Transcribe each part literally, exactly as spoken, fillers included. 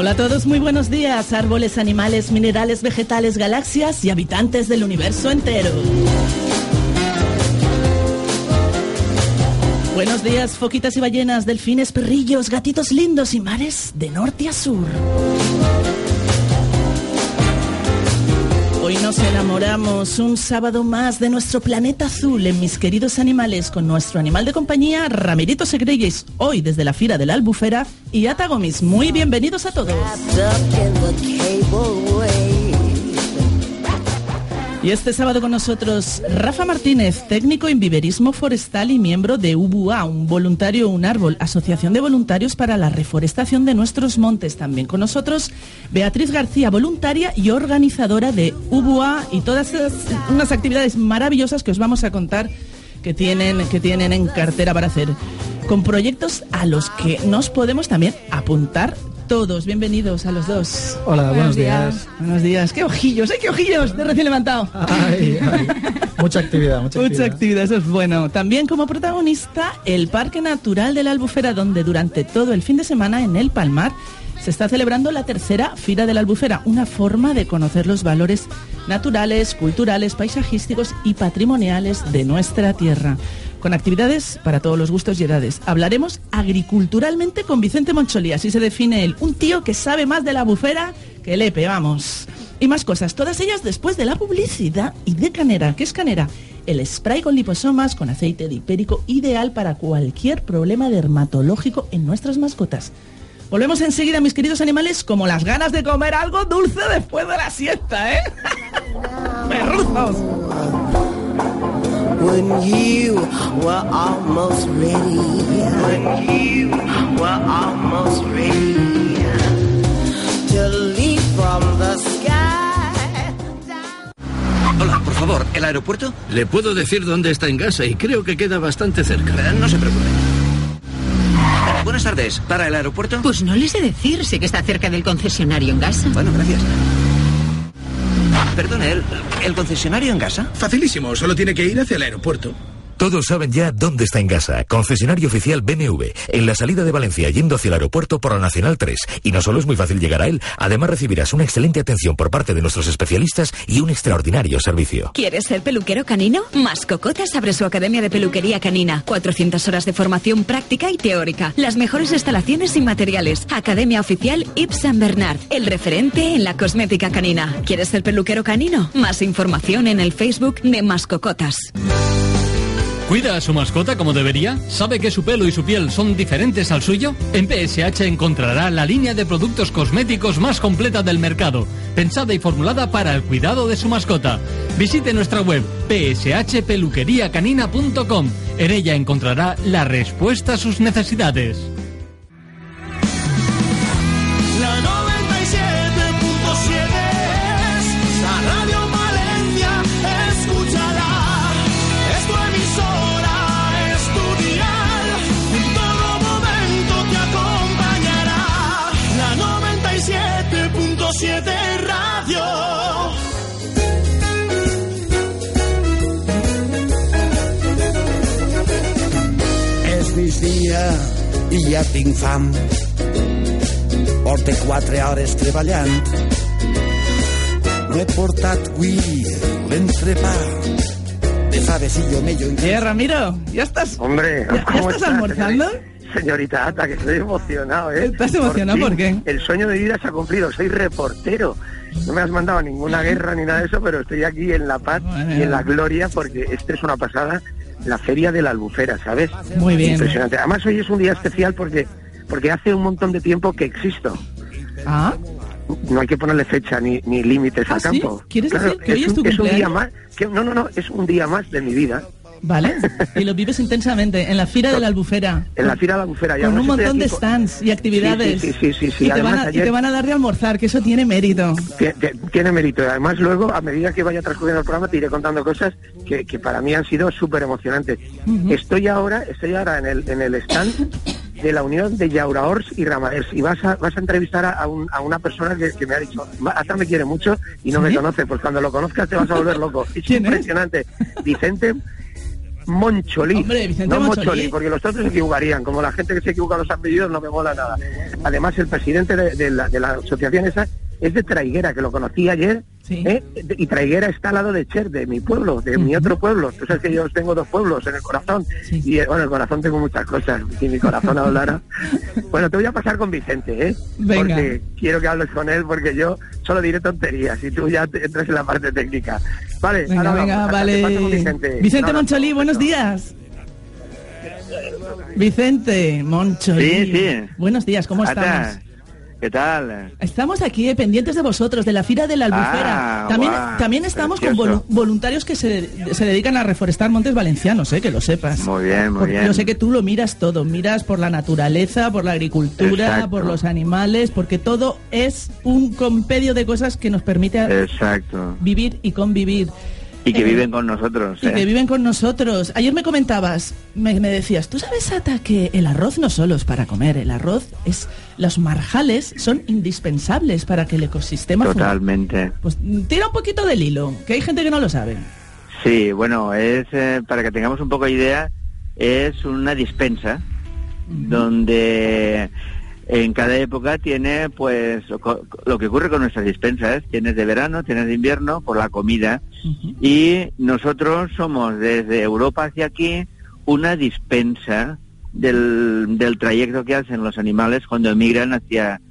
Hola a todos, muy buenos días, árboles, animales, minerales, vegetales, galaxias y habitantes del universo entero. Buenos días, foquitas y ballenas, delfines, perrillos, gatitos lindos y mares de norte a sur. Hoy nos enamoramos un sábado más de nuestro planeta azul en Mis Queridos Animales con nuestro animal de compañía, Ramirito Segreyes, hoy desde la Fira de la Albufera y Ata Gomis. Muy bienvenidos a todos. Y este sábado con nosotros Rafa Martínez, técnico en viverismo forestal y miembro de U B U A, un voluntario un árbol, Asociación de Voluntarios para la Reforestación de Nuestros Montes. También con nosotros Beatriz García, voluntaria y organizadora de U B U A y todas esas, unas actividades maravillosas que os vamos a contar que tienen, que tienen en cartera para hacer, con proyectos a los que nos podemos también apuntar todos. Bienvenidos a los dos. Hola, buenos, buenos días. días. Buenos días. ¡Qué ojillos, eh! ¡Qué ojillos! De recién levantado. Ay, ay. Mucha actividad, mucha actividad. Mucha actividad, eso es bueno. También como protagonista, el Parque Natural de la Albufera, donde durante todo el fin de semana en el Palmar se está celebrando la tercera Fira de la Albufera, una forma de conocer los valores naturales, culturales, paisajísticos y patrimoniales de nuestra tierra, con actividades para todos los gustos y edades. Hablaremos agriculturalmente con Vicente Moncholi, así se define él, un tío que sabe más de la Albufera que Lepe, vamos. Y más cosas, todas ellas después de la publicidad y de Canera. ¿Qué es Canera? El spray con liposomas, con aceite de hipérico, ideal para cualquier problema dermatológico en nuestras mascotas. Volvemos enseguida, mis queridos animales, como las ganas de comer algo dulce después de la siesta, ¿eh? ¡Perruzos! When you were almost ready, when you were almost ready to leap from the sky. Hola, por favor, ¿el aeropuerto? Le puedo decir dónde está en Gasa y creo que queda bastante cerca. Eh, no se preocupe. Eh, buenas tardes, ¿para el aeropuerto? Pues no les sé decir, sé que está cerca del concesionario en Gasa. Bueno, gracias. Perdone, ¿el, ¿el concesionario en Gasa? Facilísimo, solo tiene que ir hacia el aeropuerto. Todos saben ya dónde está en Gasa, concesionario oficial B M W, en la salida de Valencia yendo hacia el aeropuerto por la Nacional tres. Y no solo es muy fácil llegar a él, además recibirás una excelente atención por parte de nuestros especialistas y un extraordinario servicio. ¿Quieres ser peluquero canino? Mascocotas abre su academia de peluquería canina. cuatrocientas horas de formación práctica y teórica. Las mejores instalaciones y materiales. Academia oficial Yves Saint Bernard, el referente en la cosmética canina. ¿Quieres ser peluquero canino? Más información en el Facebook de Mascocotas. ¿Cuida a su mascota como debería? ¿Sabe que su pelo y su piel son diferentes al suyo? En P S H encontrará la línea de productos cosméticos más completa del mercado, pensada y formulada para el cuidado de su mascota. Visite nuestra web p s h peluquería canina punto com. En ella encontrará la respuesta a sus necesidades. La noventa y siete punto siete es la radio Valencia, escúchala. Es tu emisora, es tu dial, en todo momento te acompañará. La noventa y siete punto siete Radio. És migdia i ja tinc fam. Porto quatre hores treballant. No he portat avui l'entrepà. Eh, Ramiro, ¿ya estás? Hombre, ¿ya, ya estás almorzando? Señorita Ata, que estoy emocionado, ¿eh? ¿Estás emocionado por, por qué? El sueño de vida se ha cumplido, soy reportero. No me has mandado a ninguna guerra ni nada de eso, pero estoy aquí en la paz bueno. y en la gloria, porque esta es una pasada, la Feria de la Albufera, ¿sabes? Muy bien. Impresionante. Además, hoy es un día especial porque, porque hace un montón de tiempo que existo. Ah. No hay que ponerle fecha ni, ni límites ¿Ah, al campo. ¿sí? ¿Quieres claro, decir que hoy es, es tu un, cumpleaños? Es un día más, que, no, no, no, es un día más de mi vida. Vale, y lo vives intensamente en la Fira de la Albufera. En la Fira de la Albufera. Con un montón de stands y actividades. Sí, sí, sí. sí, sí. Y, te van a, ayer... y te van a dar de almorzar, que eso tiene mérito. Tiene, tiene mérito. Además, luego, a medida que vaya transcurriendo el programa, te iré contando cosas que, que para mí han sido súper emocionantes. Uh-huh. Estoy ahora estoy ahora en el, en el stand de la Unión de Llauraors y Ramaders, y vas a vas a entrevistar a, un, a una persona que, que me ha dicho, hasta me quiere mucho y no ¿Sí? me conoce, pues cuando lo conozcas te vas a volver loco. Es impresionante. Es? Vicente Moncholí. Hombre, Vicente no Moncholí. Moncholí, porque los otros se equivocarían. Como la gente que se equivoca los apellidos no me mola nada. Además, el presidente de, de, la, de la asociación esa es de Traiguera, que lo conocí ayer. Sí. ¿eh? Y Traiguera está al lado de Cher, de mi pueblo, de uh-huh. mi otro pueblo. Tú sabes que yo tengo dos pueblos en el corazón. Sí. Y bueno, en el corazón tengo muchas cosas. Si mi corazón hablara. Bueno, te voy a pasar con Vicente, ¿eh? Venga. Porque quiero que hables con él, porque yo solo diré tonterías y tú ya te entras en la parte técnica. Vale, venga, ahora venga, vamos. vale. Te paso con Vicente. Vicente no, Moncholí, no, buenos no. días. Vicente Moncholí. Sí, sí. Buenos días, ¿cómo Ata. estamos? ¿Qué tal? Estamos aquí eh, pendientes de vosotros, de la Fira de la Albufera. Ah, también guau, también estamos precioso. con volu- voluntarios que se, se dedican a reforestar montes valencianos, eh, que lo sepas. Muy bien, muy Porque bien. yo sé que tú lo miras todo, miras por la naturaleza, por la agricultura, Exacto. por los animales, porque todo es un compendio de cosas que nos permite a- Exacto. vivir y convivir. Y que Eh, viven con nosotros. Y ¿eh? que viven con nosotros. Ayer me comentabas, me, me decías, ¿tú sabes, Ata, que el arroz no solo es para comer? El arroz es... Los marjales son indispensables para que el ecosistema... Totalmente. Pues tira un poquito del hilo, que hay gente que no lo sabe. Sí, bueno, es eh, para que tengamos un poco de idea, es una dispensa uh-huh. donde en cada época tiene, pues, lo, lo que ocurre con nuestras dispensas. Tienes de verano, tienes de invierno, por la comida. Uh-huh. Y nosotros somos, desde Europa hacia aquí, una dispensa del, del trayecto que hacen los animales cuando emigran hacia...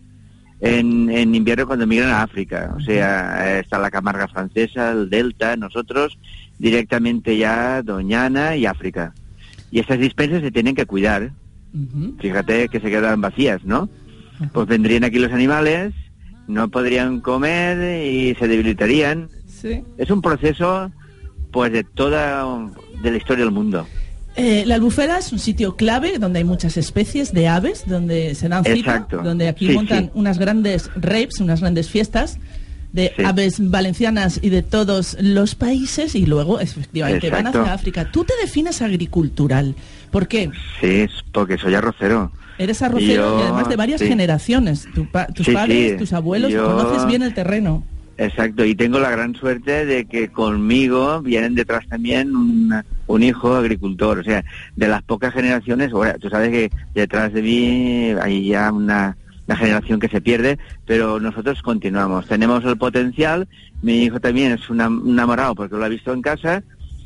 En, en invierno cuando emigran a África. O sea, está la Camarga francesa, el Delta, nosotros directamente ya Doñana y África. Y estas dispensas se tienen que cuidar. Uh-huh. Fíjate que se quedan vacías, ¿no? Uh-huh. Pues vendrían aquí los animales, no podrían comer y se debilitarían. Sí. Es un proceso, pues, de toda de la historia del mundo. Eh, la Albufera es un sitio clave donde hay muchas especies de aves, donde se dan cita, Exacto. donde aquí sí, montan sí. unas grandes raves, unas grandes fiestas de sí. aves valencianas y de todos los países, y luego efectivamente Exacto. van hacia África. Tú te defines agricultural. ¿Por qué? Sí, porque soy arrocero. Eres arrocero yo, y además de varias sí. generaciones. Tu pa- tus sí, padres, sí. tus abuelos, yo... conoces bien el terreno. Exacto, y tengo la gran suerte de que conmigo vienen detrás también un, un hijo agricultor. O sea, de las pocas generaciones, ahora, tú sabes que detrás de mí hay ya una, una generación que se pierde, pero nosotros continuamos. Tenemos el potencial, mi hijo también es una, un enamorado porque lo ha visto en casa,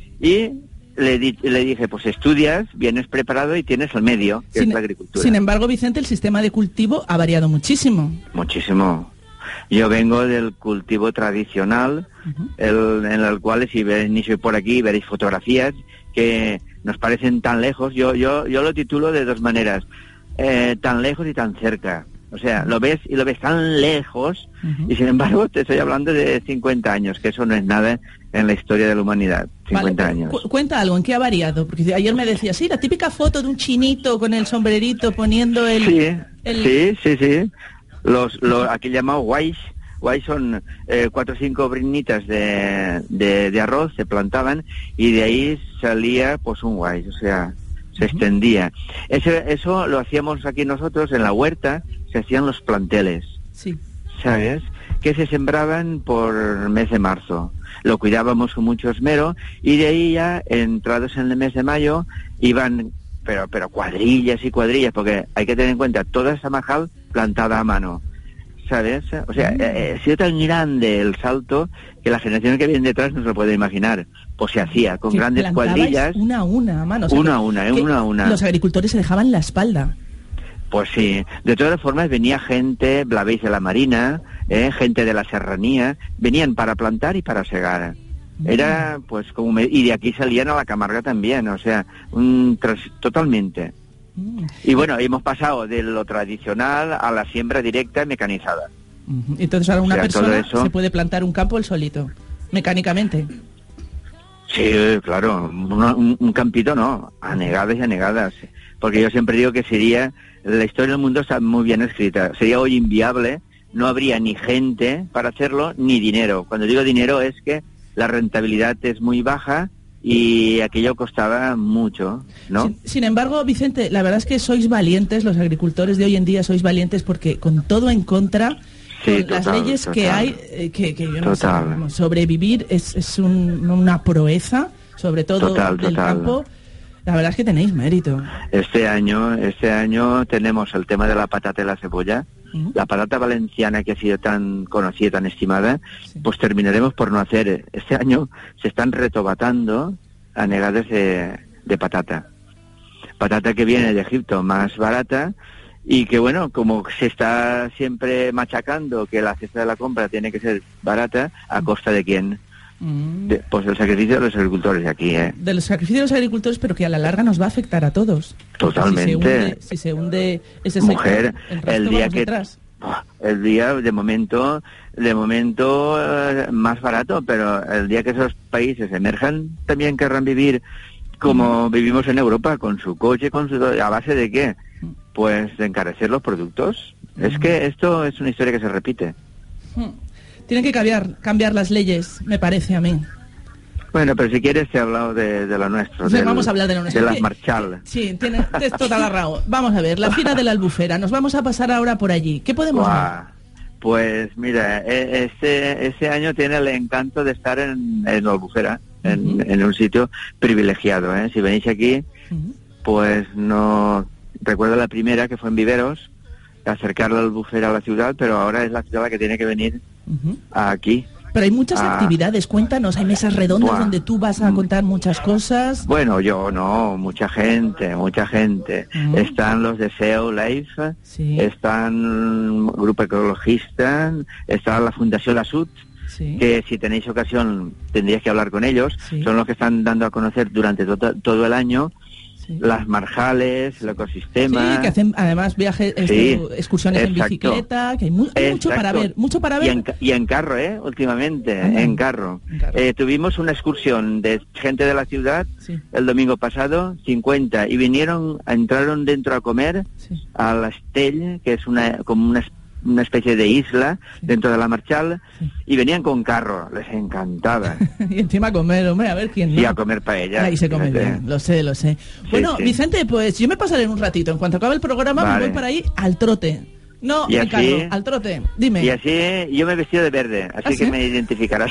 y le, di, le dije, pues estudias, vienes preparado y tienes el medio, que sin, es la agricultura. Sin embargo, Vicente, el sistema de cultivo ha variado muchísimo. Muchísimo. Yo vengo del cultivo tradicional, uh-huh. el, en el cual, si venís por aquí, veréis fotografías que nos parecen tan lejos. Yo yo yo lo titulo de dos maneras, eh, tan lejos y tan cerca. O sea, lo ves y lo ves tan lejos, uh-huh. y sin embargo te estoy hablando de cincuenta años, que eso no es nada en la historia de la humanidad. cincuenta vale, años. Cu- cuenta algo, ¿en qué ha variado? Porque ayer me decía, sí, la típica foto de un chinito con el sombrerito poniendo el... Sí, el... sí, sí, sí. Los, los aquí llamados guays, guays son eh, cuatro o cinco brinitas de, de, de arroz, se plantaban y de ahí salía pues un guay, o sea, se uh-huh. extendía. Ese, eso lo hacíamos aquí nosotros en la huerta, se hacían los planteles, sí. ¿sabes? Que se sembraban por mes de marzo. Lo cuidábamos con mucho esmero y de ahí ya, entrados en el mes de mayo, iban... pero pero cuadrillas y cuadrillas, porque hay que tener en cuenta toda esa majal plantada a mano, ¿sabes? O sea, mm. eh, ha sido tan grande el salto que la generación que viene detrás no se lo puede imaginar. Pues se hacía con que grandes cuadrillas. Una a una a mano. O sea, una a una, una a una. Los agricultores se dejaban la espalda. Pues sí. De todas formas venía gente, Blavéis de la Marina, eh, gente de la serranía, venían para plantar y para segar. Era, pues, como... Me, y de aquí salían a la Camarga también, o sea, un tras, totalmente. Mm. Y bueno, hemos pasado de lo tradicional a la siembra directa mecanizada. Uh-huh. Entonces ahora una o sea, persona eso... se puede plantar un campo él solito, mecánicamente. Sí, claro, un, un, un campito no, anegadas y anegadas. Porque yo siempre digo que sería, la historia del mundo está muy bien escrita, sería hoy inviable, no habría ni gente para hacerlo, ni dinero. Cuando digo dinero es que la rentabilidad es muy baja y aquello costaba mucho, ¿no? Sin, sin embargo, Vicente, la verdad es que sois valientes, los agricultores de hoy en día sois valientes porque con todo en contra, sí, con total, las leyes total, que hay, eh, que, que yo no total. sé, vamos, sobrevivir es, es un, una proeza, sobre todo Total, del total. campo, la verdad es que tenéis mérito. Este año, este año tenemos el tema de la patata y la cebolla. Uh-huh. La patata valenciana, que ha sido tan conocida, tan estimada, sí. Pues terminaremos por no hacer. Este año se están retobatando anegadas de, de patata. Patata que viene de Egipto, más barata, y que bueno, como se está siempre machacando que la cesta de la compra tiene que ser barata, ¿a costa de quién? Mm. De, pues del sacrificio de los agricultores de aquí, ¿eh? De los sacrificios de los agricultores, pero que a la larga nos va a afectar a todos. Totalmente. Si se hunde, si se hunde ese sector, mujer, el, el día que detrás. el día de momento, de momento eh, más barato, pero el día que esos países emerjan también querrán vivir como mm. vivimos en Europa, con su coche, con su ¿a base de qué? Pues de encarecer los productos. Mm. Es que esto es una historia que se repite. Mm. Tienen que cambiar, cambiar las leyes, me parece a mí. Bueno, pero si quieres te he hablado de, de lo nuestro. Sí, del, vamos a hablar de lo nuestro. De las Marchal. Sí, tienes toda la razón. Vamos a ver, la Fira de la Albufera. Nos vamos a pasar ahora por allí. ¿Qué podemos Buah. ver? Pues mira, este, este año tiene el encanto de estar en, en Albufera, en, uh-huh. en un sitio privilegiado, ¿eh? Si venís aquí, uh-huh. pues no... Recuerdo la primera, que fue en Viveros, acercar la Albufera a la ciudad, pero ahora es la ciudad la que tiene que venir uh-huh. aquí. Pero hay muchas ah, actividades, cuéntanos, hay mesas redondas buah. donde tú vas a contar muchas cosas. Bueno, yo no, mucha gente, mucha gente. Uh-huh. Están los de S E O Life, sí. están Grupo Ecologista, está la Fundación La Sud, sí. que si tenéis ocasión tendríais que hablar con ellos, sí. son los que están dando a conocer durante to- todo el año sí. las marjales, el ecosistema. Sí, que hacen además viajes, sí, esto, excursiones exacto. en bicicleta, que hay, mu- hay mucho para ver, mucho para ver. Y en, y en carro, ¿eh? Últimamente, ah, en carro. En carro. Eh, tuvimos una excursión de gente de la ciudad sí. el domingo pasado, cincuenta, y vinieron, entraron dentro a comer sí. a la Estell, que es una como una una especie de isla sí. dentro de la Marchal, sí. y venían con carro, les encantaba. Y encima a comer, hombre, a ver quién no. Y a comer paella. Ahí se come bien, lo sé, lo sé. Sí, bueno, sí. Vicente, pues yo me pasaré en un ratito, en cuanto acabe el programa vale. me voy para ahí al trote. No, y en así, carro, al trote, dime. Y así yo me he vestido de verde, así ¿Ah, que sí? me identificarás.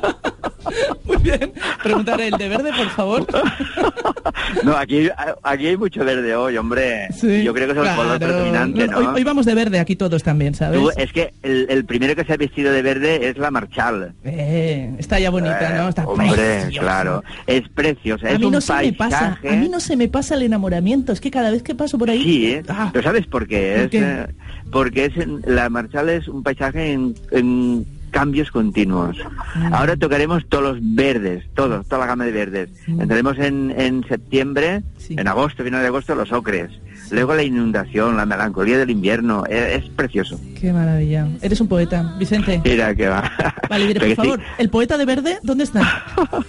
Muy bien, preguntaré el de verde, por favor. No, aquí, aquí hay mucho verde hoy, hombre. Sí, yo creo que es el claro. color predominante, ¿no? Hoy, hoy vamos de verde aquí todos también, ¿sabes? Tú, es que el, el primero que se ha vestido de verde es la Marchal. Eh, está ya bonita, eh, ¿no? Está hombre, preciosa. Claro, es preciosa, a es mí no un se paisaje... me pasa, a mí no se me pasa el enamoramiento, es que cada vez que paso por ahí... Sí, ¿eh? Ah. ¿Pero sabes por qué? ¿Por es, qué? Eh, porque es en, la Marchal es un paisaje en... en cambios continuos. Mm. Ahora tocaremos todos los verdes, todos, toda la gama de verdes. Mm. Entraremos en, en septiembre, sí. en agosto, final de agosto, los ocres. Sí. Luego la inundación, la melancolía del invierno. Es, es precioso. Qué maravilla. Eres un poeta, Vicente. Mira que va. Vale, diré, por favor, sí. ¿el poeta de verde dónde está?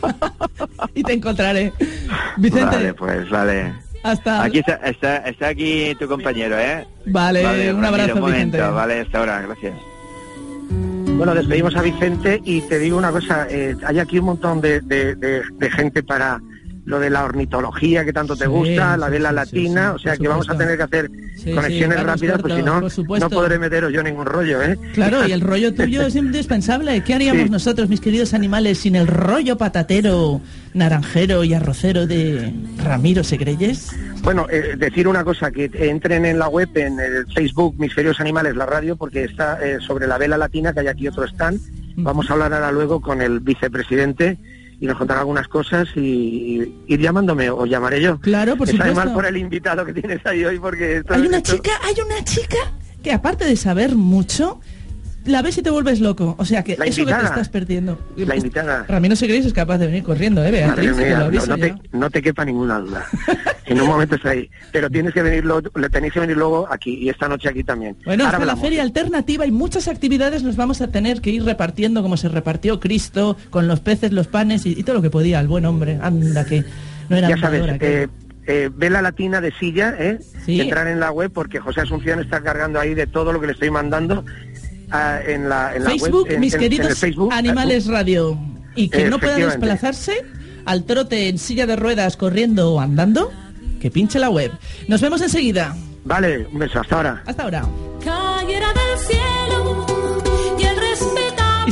Y te encontraré. Vicente. Vale, pues, vale. Hasta... Aquí está, está, está aquí tu compañero, ¿eh? Vale, vale un abrazo, un momento, Vicente. Vale, hasta ahora, gracias. Bueno, despedimos a Vicente y te digo una cosa, eh, hay aquí un montón de, de, de, de gente para lo de la ornitología que tanto te sí, gusta, la vela sí, latina, sí, sí, o sea que vamos a tener que hacer sí, conexiones sí, rápidas, pues si no, no podré meteros yo ningún rollo, ¿eh? Claro, y el rollo tuyo es indispensable. ¿Qué haríamos sí. nosotros, mis queridos animales, sin el rollo patatero, naranjero y arrocero de Ramiro Segreyes? Bueno, eh, decir una cosa, que entren en la web, en el Facebook Mis Queridos Animales, la radio, porque está eh, sobre la vela latina, que hay aquí otro stand. Uh-huh. Vamos a hablar ahora luego con el vicepresidente y nos contará algunas cosas y, y ir llamándome, o llamaré yo. Claro, por supuesto. Está mal por el invitado que tienes ahí hoy, porque... Esto, hay una esto... chica, hay una chica que aparte de saber mucho... La ves y te vuelves loco, o sea que la eso invitada, que te estás perdiendo. La invitada. Ramiro Segreyes es capaz de venir corriendo, ¿eh, Beatriz? Mía, no, no, te, no te quepa ninguna duda. En un momento está ahí. Pero tienes que venir, lo, tenéis que venir luego aquí, y esta noche aquí también. Bueno, Ahora está hablamos. La feria alternativa y muchas actividades nos vamos a tener que ir repartiendo como se repartió Cristo, con los peces, los panes y, y todo lo que podía, el buen hombre. Anda, que no era ya sabes, eh, eh, vela latina de silla, ¿eh? ¿Sí? Entrar en la web, porque José Asunción está cargando ahí de todo lo que le estoy mandando. Uh, en la, en Facebook, la web, en, mis en, queridos en el Facebook, Animales Radio, y que no pueda desplazarse al trote en silla de ruedas, corriendo o andando, que pinche la web. Nos vemos enseguida. Vale, un beso, hasta ahora. Hasta ahora. Cayera del cielo y el respetar. Y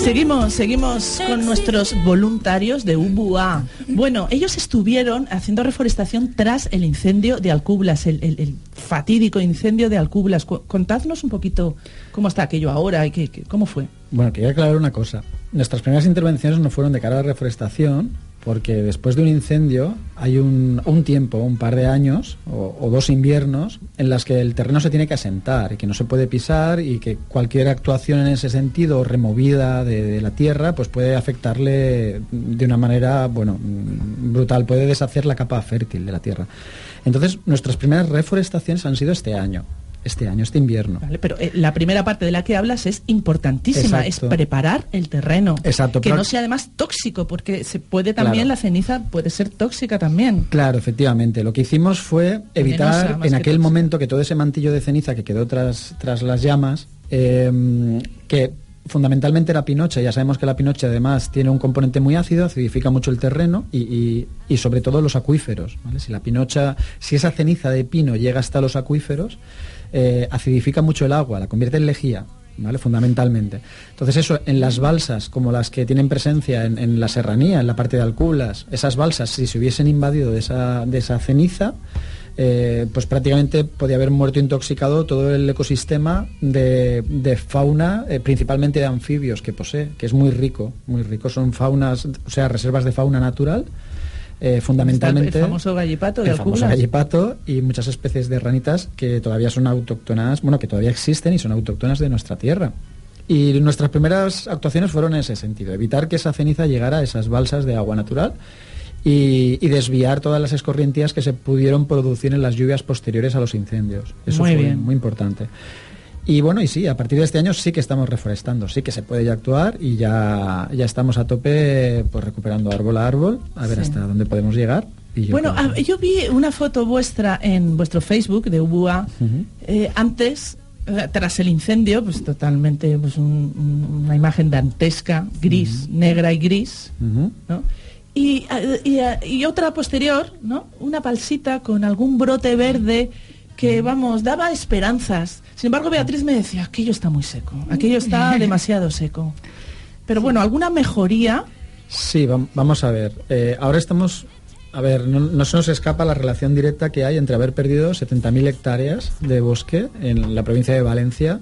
seguimos, seguimos con nuestros voluntarios de U B U A. Bueno, ellos estuvieron haciendo reforestación tras el incendio de Alcublas, el, el, el fatídico incendio de Alcublas. Contadnos un poquito cómo está aquello ahora y qué, qué, cómo fue. Bueno, quería aclarar una cosa. Nuestras primeras intervenciones no fueron de cara a la reforestación, porque después de un incendio hay un, un tiempo, un par de años o, o dos inviernos en las que el terreno se tiene que asentar y que no se puede pisar, y que cualquier actuación en ese sentido, removida de, de la tierra, pues puede afectarle de una manera, bueno, brutal, puede deshacer la capa fértil de la tierra. Entonces, nuestras primeras reforestaciones han sido este año. Este año, este invierno. Vale, pero eh, la primera parte de la que hablas es importantísima. Exacto. Es preparar el terreno. Exacto. Que pero... no sea además tóxico, porque se puede también, claro. La ceniza puede ser tóxica también. Claro, efectivamente. Lo que hicimos fue evitar Venenosa, en aquel momento que todo ese mantillo de ceniza que quedó tras, tras las llamas, eh, que fundamentalmente la pinocha, ya sabemos que la pinocha además tiene un componente muy ácido, acidifica mucho el terreno y, y, y sobre todo los acuíferos, ¿vale? Si la pinocha, si esa ceniza de pino llega hasta los acuíferos, eh, acidifica mucho el agua, la convierte en lejía, ¿vale? Fundamentalmente. Entonces eso, en las balsas, como las que tienen presencia en, en la serranía, en la parte de Alcublas, esas balsas, si se hubiesen invadido de esa, de esa ceniza, Eh, pues prácticamente podía haber muerto intoxicado todo el ecosistema de, de fauna, eh, principalmente de anfibios que posee, que es muy rico, muy rico. Son faunas, o sea, reservas de fauna natural, eh, fundamentalmente el famoso gallipato de el famoso Alcublas. gallipato y muchas especies de ranitas que todavía son autóctonas, bueno, que todavía existen y son autóctonas de nuestra tierra. Y nuestras primeras actuaciones fueron en ese sentido, evitar que esa ceniza llegara a esas balsas de agua natural Y, y desviar todas las escorrentías que se pudieron producir en las lluvias posteriores a los incendios. Eso muy fue bien. muy importante. Y bueno, y sí, a partir de este año sí que estamos reforestando, sí que se puede ya actuar y ya, ya estamos a tope, pues recuperando árbol a árbol, a ver sí. hasta dónde podemos llegar. Y yo bueno, creo... yo vi una foto vuestra en vuestro Facebook de U B U A, uh-huh. eh, antes, eh, tras el incendio, pues totalmente pues un, una imagen dantesca, gris, uh-huh. negra y gris, uh-huh. ¿no? Y, y, y otra posterior, ¿no? Una balsita con algún brote verde que, vamos, daba esperanzas. Sin embargo, Beatriz me decía, aquello está muy seco, aquello está demasiado seco. Pero sí. Bueno, ¿alguna mejoría? Sí, vamos a ver. Eh, ahora estamos... A ver, no, no se nos escapa la relación directa que hay entre haber perdido setenta mil hectáreas de bosque en la provincia de Valencia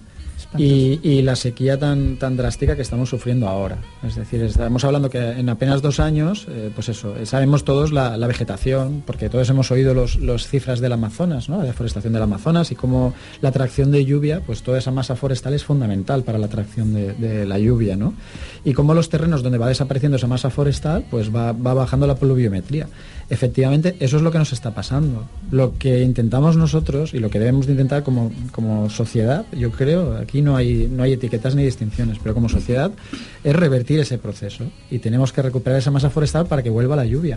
Y, y la sequía tan tan drástica que estamos sufriendo ahora. Es decir, estamos hablando que en apenas dos años, eh, pues eso, sabemos todos la, la vegetación, porque todos hemos oído los, los cifras del Amazonas, ¿no? La deforestación del Amazonas y cómo la atracción de lluvia, pues toda esa masa forestal es fundamental para la atracción de, de la lluvia, ¿no? Y cómo los terrenos donde va desapareciendo esa masa forestal, pues va, va bajando la pluviometría. Efectivamente, eso es lo que nos está pasando. Lo que intentamos nosotros y lo que debemos de intentar como, como sociedad, yo creo, aquí no hay, no hay etiquetas ni distinciones, pero como sociedad es revertir ese proceso y tenemos que recuperar esa masa forestal para que vuelva la lluvia.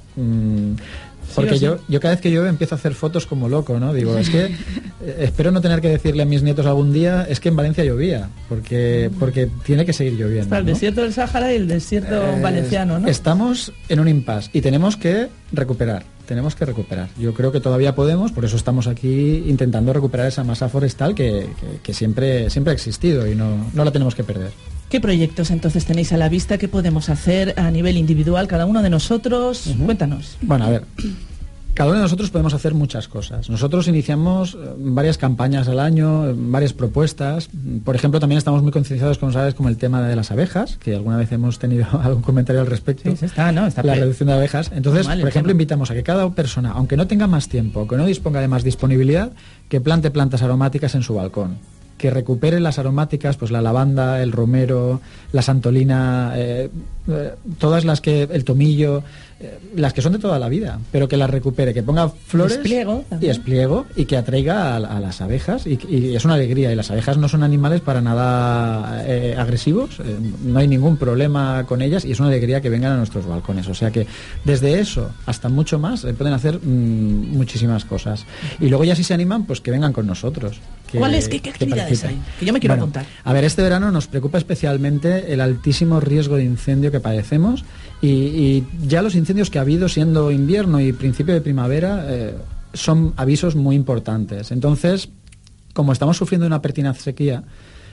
Mm, porque sí, yo, sí. yo cada vez que llueve empiezo a hacer fotos como loco, ¿no? Digo, es que eh, espero no tener que decirle a mis nietos algún día, es que en Valencia llovía, porque, porque tiene que seguir lloviendo. Para el ¿no? desierto del Sáhara y el desierto eh, valenciano, ¿no? Estamos en un impasse y tenemos que recuperar, tenemos que recuperar. Yo creo que todavía podemos, por eso estamos aquí intentando recuperar esa masa forestal que, que, que siempre, siempre ha existido y no, no la tenemos que perder. ¿Qué proyectos entonces tenéis a la vista? ¿Qué podemos hacer a nivel individual cada uno de nosotros? Uh-huh. Cuéntanos. Bueno, a ver, cada uno de nosotros podemos hacer muchas cosas. Nosotros iniciamos varias campañas al año, varias propuestas. Por ejemplo, también estamos muy concienciados, como sabes, con el tema de las abejas, que alguna vez hemos tenido algún comentario al respecto. Sí, está, ¿no? Está la pe... reducción de abejas. Entonces, por ejemplo, tema. invitamos a que cada persona, aunque no tenga más tiempo, que no disponga de más disponibilidad, que plante plantas aromáticas en su balcón. Que recupere las aromáticas, pues la lavanda, el romero, la santolina, eh, eh, todas las que, el tomillo, eh, las que son de toda la vida, pero que las recupere, que ponga flores espliego, y espliego y que atraiga a, a las abejas y, y es una alegría. Y las abejas no son animales para nada eh, agresivos, eh, no hay ningún problema con ellas y es una alegría que vengan a nuestros balcones. O sea que desde eso hasta mucho más eh, pueden hacer mmm, muchísimas cosas. Y luego ya si se animan, pues que vengan con nosotros. Que, ¿Cuáles? ¿Qué, qué actividades hay? Que yo me quiero bueno, apuntar. A ver, este verano nos preocupa especialmente el altísimo riesgo de incendio que padecemos y, y ya los incendios que ha habido, siendo invierno y principio de primavera, eh, son avisos muy importantes. Entonces, como estamos sufriendo una pertinaz sequía,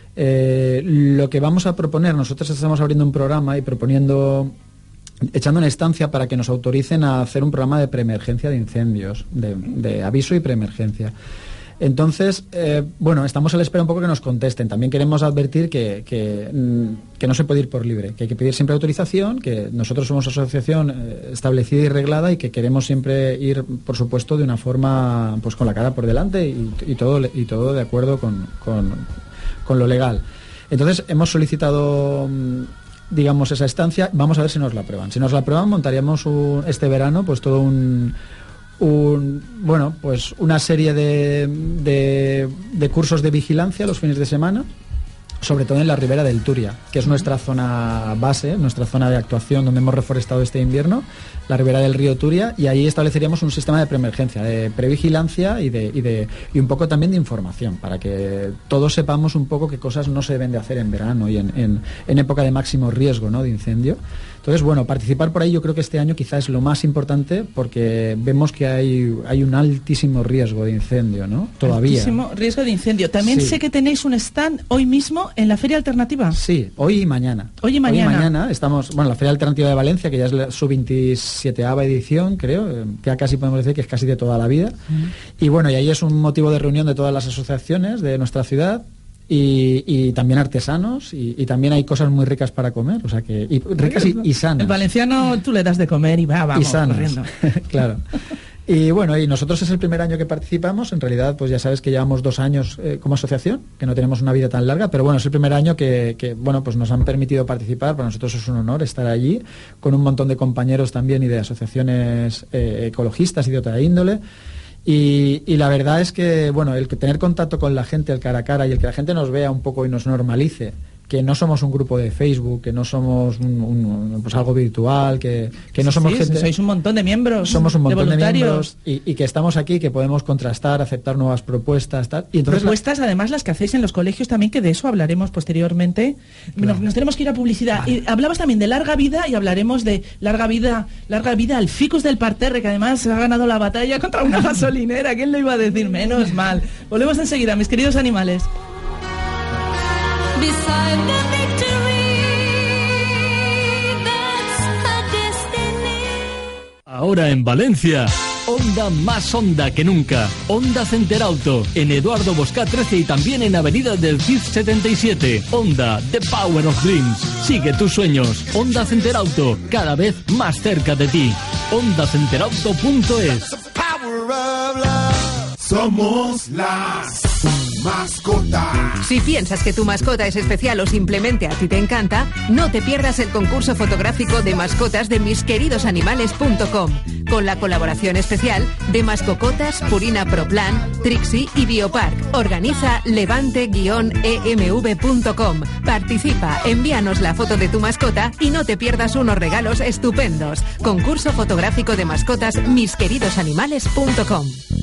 Eh, lo que vamos a proponer, nosotros estamos abriendo un programa y proponiendo, echando una estancia para que nos autoricen a hacer un programa de preemergencia de incendios, de, de aviso y preemergencia. Entonces, eh, bueno, estamos a la espera un poco que nos contesten. También queremos advertir que, que, que no se puede ir por libre, que hay que pedir siempre autorización, que nosotros somos asociación eh, establecida y reglada y que queremos siempre ir, por supuesto, de una forma, pues con la cara por delante y, y todo y todo de acuerdo con, con, con lo legal. Entonces, hemos solicitado, digamos, esa estancia. Vamos a ver si nos la aprueban. Si nos la aprueban, montaríamos un, este verano, pues todo un... Un, bueno, pues una serie de, de, de cursos de vigilancia los fines de semana, sobre todo en la ribera del Turia, que es nuestra zona base, nuestra zona de actuación donde hemos reforestado este invierno, la ribera del río Turia, y ahí estableceríamos un sistema de preemergencia, de previgilancia y, de, y, de, y un poco también de información, para que todos sepamos un poco qué cosas no se deben de hacer en verano y en, en, en época de máximo riesgo, ¿no?, de incendio. Entonces, bueno, participar por ahí yo creo que este año quizás es lo más importante porque vemos que hay, hay un altísimo riesgo de incendio, ¿no? Todavía. Altísimo riesgo de incendio. También Sí. sé que tenéis un stand hoy mismo en la Feria Alternativa. Sí, hoy y mañana. Hoy y mañana. Hoy y mañana estamos, bueno, la Feria Alternativa de Valencia, que ya es la, su veintisietava edición, creo, eh, ya casi podemos decir que es casi de toda la vida. Mm. Y bueno, y ahí es un motivo de reunión de todas las asociaciones de nuestra ciudad. Y, y también artesanos y, y también hay cosas muy ricas para comer, o sea que y ricas y, y sanas. El valenciano tú le das de comer y va, vamos, y sanas, corriendo. Claro. Y bueno, y nosotros es el primer año que participamos. En realidad, pues ya sabes que llevamos dos años eh, como asociación, que no tenemos una vida tan larga, pero bueno, es el primer año que, que bueno, pues nos han permitido participar. Para nosotros es un honor estar allí con un montón de compañeros también y de asociaciones eh, ecologistas y de otra índole. Y, y la verdad es que, bueno, el que tener contacto con la gente, el cara a cara, y el que la gente nos vea un poco y nos normalice, que no somos un grupo de Facebook, que no somos un, un, pues algo virtual, que, que no Sí, somos sí, gente... sois un montón de miembros. Somos un montón de, de miembros y, y que estamos aquí, que podemos contrastar, aceptar nuevas propuestas, tal. Y entonces propuestas, la... además, las que hacéis en los colegios también, que de eso hablaremos posteriormente. Claro. Nos, nos tenemos que ir a publicidad. Vale. Y hablabas también de larga vida y hablaremos de larga vida, larga vida al ficus del parterre, que además ha ganado la batalla contra una gasolinera. ¿Quién lo iba a decir? Menos mal. Volvemos enseguida, mis queridos animales. Beside the victory, that's a destiny. Ahora en Valencia, Honda más Honda que nunca. Honda Center Auto, en Eduardo Bosca trece y también en Avenida del Cid setenta y siete. Honda, the power of dreams. Sigue tus sueños. Honda Center Auto, cada vez más cerca de ti. honda center auto punto es. Somos las mascotas. Si piensas que tu mascota es especial o simplemente a ti te encanta, no te pierdas el concurso fotográfico de mascotas de mis queridos animales punto com, con la colaboración especial de Mascocotas, Purina Pro Plan, Trixie y Biopark. Organiza levante guion e m v punto com. Participa, envíanos la foto de tu mascota y no te pierdas unos regalos estupendos. Concurso fotográfico de mascotas mis queridos animales punto com.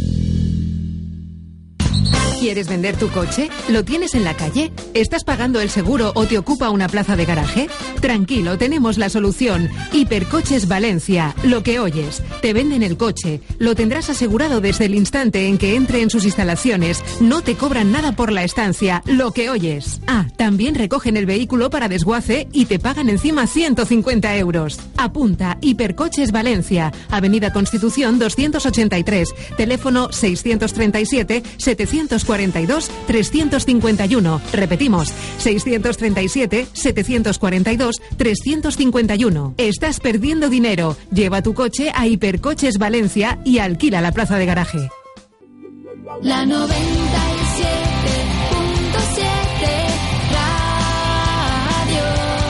¿Quieres vender tu coche? ¿Lo tienes en la calle? ¿Estás pagando el seguro o te ocupa una plaza de garaje? Tranquilo, tenemos la solución. Hipercoches Valencia. Lo que oyes. Te venden el coche. Lo tendrás asegurado desde el instante en que entre en sus instalaciones. No te cobran nada por la estancia. Lo que oyes. Ah, también recogen el vehículo para desguace y te pagan encima ciento cincuenta euros. Apunta. Hipercoches Valencia. Avenida Constitución doscientos ochenta y tres. Teléfono seiscientos treinta y siete, setecientos cuarenta y dos, trescientos cincuenta y uno. Repetimos, seiscientos treinta y siete, setecientos cuarenta y dos, trescientos cincuenta y uno. Estás perdiendo dinero. Lleva tu coche a Hipercoches Valencia y alquila la plaza de garaje. La noventa y siete punto siete Radio.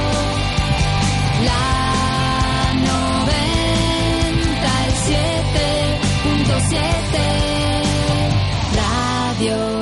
La noventa y siete punto siete Radio.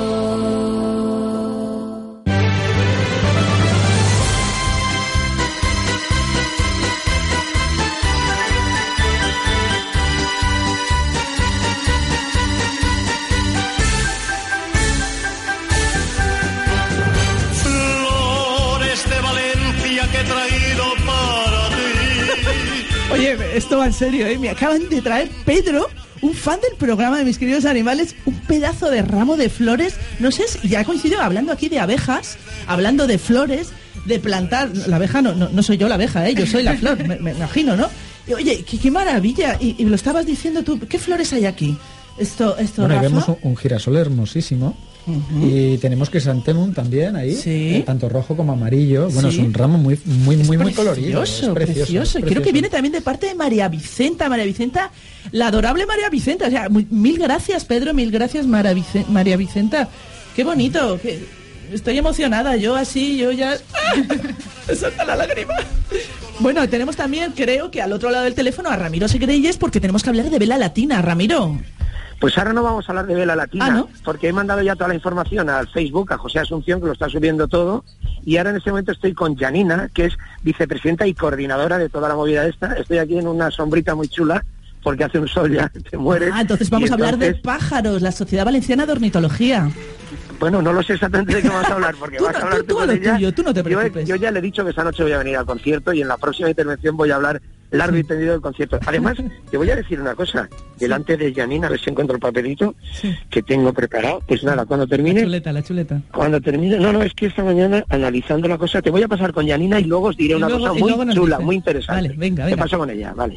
Flores de Valencia que he traído para ti. Oye, esto va en serio, ¿eh? Me acaban de traer, Pedro, un fan del programa de Mis Queridos Animales, un pedazo de ramo de flores, no sé si ya coincidió hablando aquí de abejas, hablando de flores, de plantar, la abeja no, no, no soy yo la abeja, ¿eh? Yo soy la flor, me, me imagino, ¿no? Y, oye, qué, qué maravilla, y, y lo estabas diciendo tú, ¿qué flores hay aquí? Esto, esto, bueno, Rafa. vemos un, un girasol hermosísimo. Uh-huh. Y tenemos crisantemum también ahí, sí. eh, tanto rojo como amarillo. Bueno, sí. es un ramo muy muy muy, muy precioso, colorido. Es precioso, precioso. es precioso. Creo que viene también de parte de María Vicenta, María Vicenta, la adorable María Vicenta. O sea, muy, mil gracias, Pedro, mil gracias, María Vicenta. María Vicenta. Qué bonito, que estoy emocionada. Yo así, yo ya me salta la lágrima. Bueno, tenemos también, creo que al otro lado del teléfono a Ramiro Segreyes, porque tenemos que hablar de vela latina. Ramiro. Pues ahora no vamos a hablar de vela latina, ¿Ah, no? porque he mandado ya toda la información al Facebook, a José Asunción, que lo está subiendo todo, y ahora en este momento estoy con Janina, que es vicepresidenta y coordinadora de toda la movida esta. Estoy aquí en una sombrita muy chula, porque hace un sol ya, te mueres. Ah, entonces vamos a hablar de pájaros, la Sociedad Valenciana de Ornitología. Bueno, no lo sé exactamente de qué vas a hablar, porque vas no, a hablar tú, tú con lo ella. Tuyo, tú no te preocupes. Yo, yo ya le he dicho que esta noche voy a venir al concierto y en la próxima intervención voy a hablar largo y tendido del concierto. Además, te voy a decir una cosa, delante de Janina, a ver si encuentro el papelito sí. que tengo preparado. Pues nada, cuando termine... La chuleta, la chuleta. Cuando termine... No, no, es que esta mañana, analizando la cosa, te voy a pasar con Janina y luego os diré y una luego, cosa muy chula, dice. muy interesante. Vale, venga, venga. Te paso con ella, vale.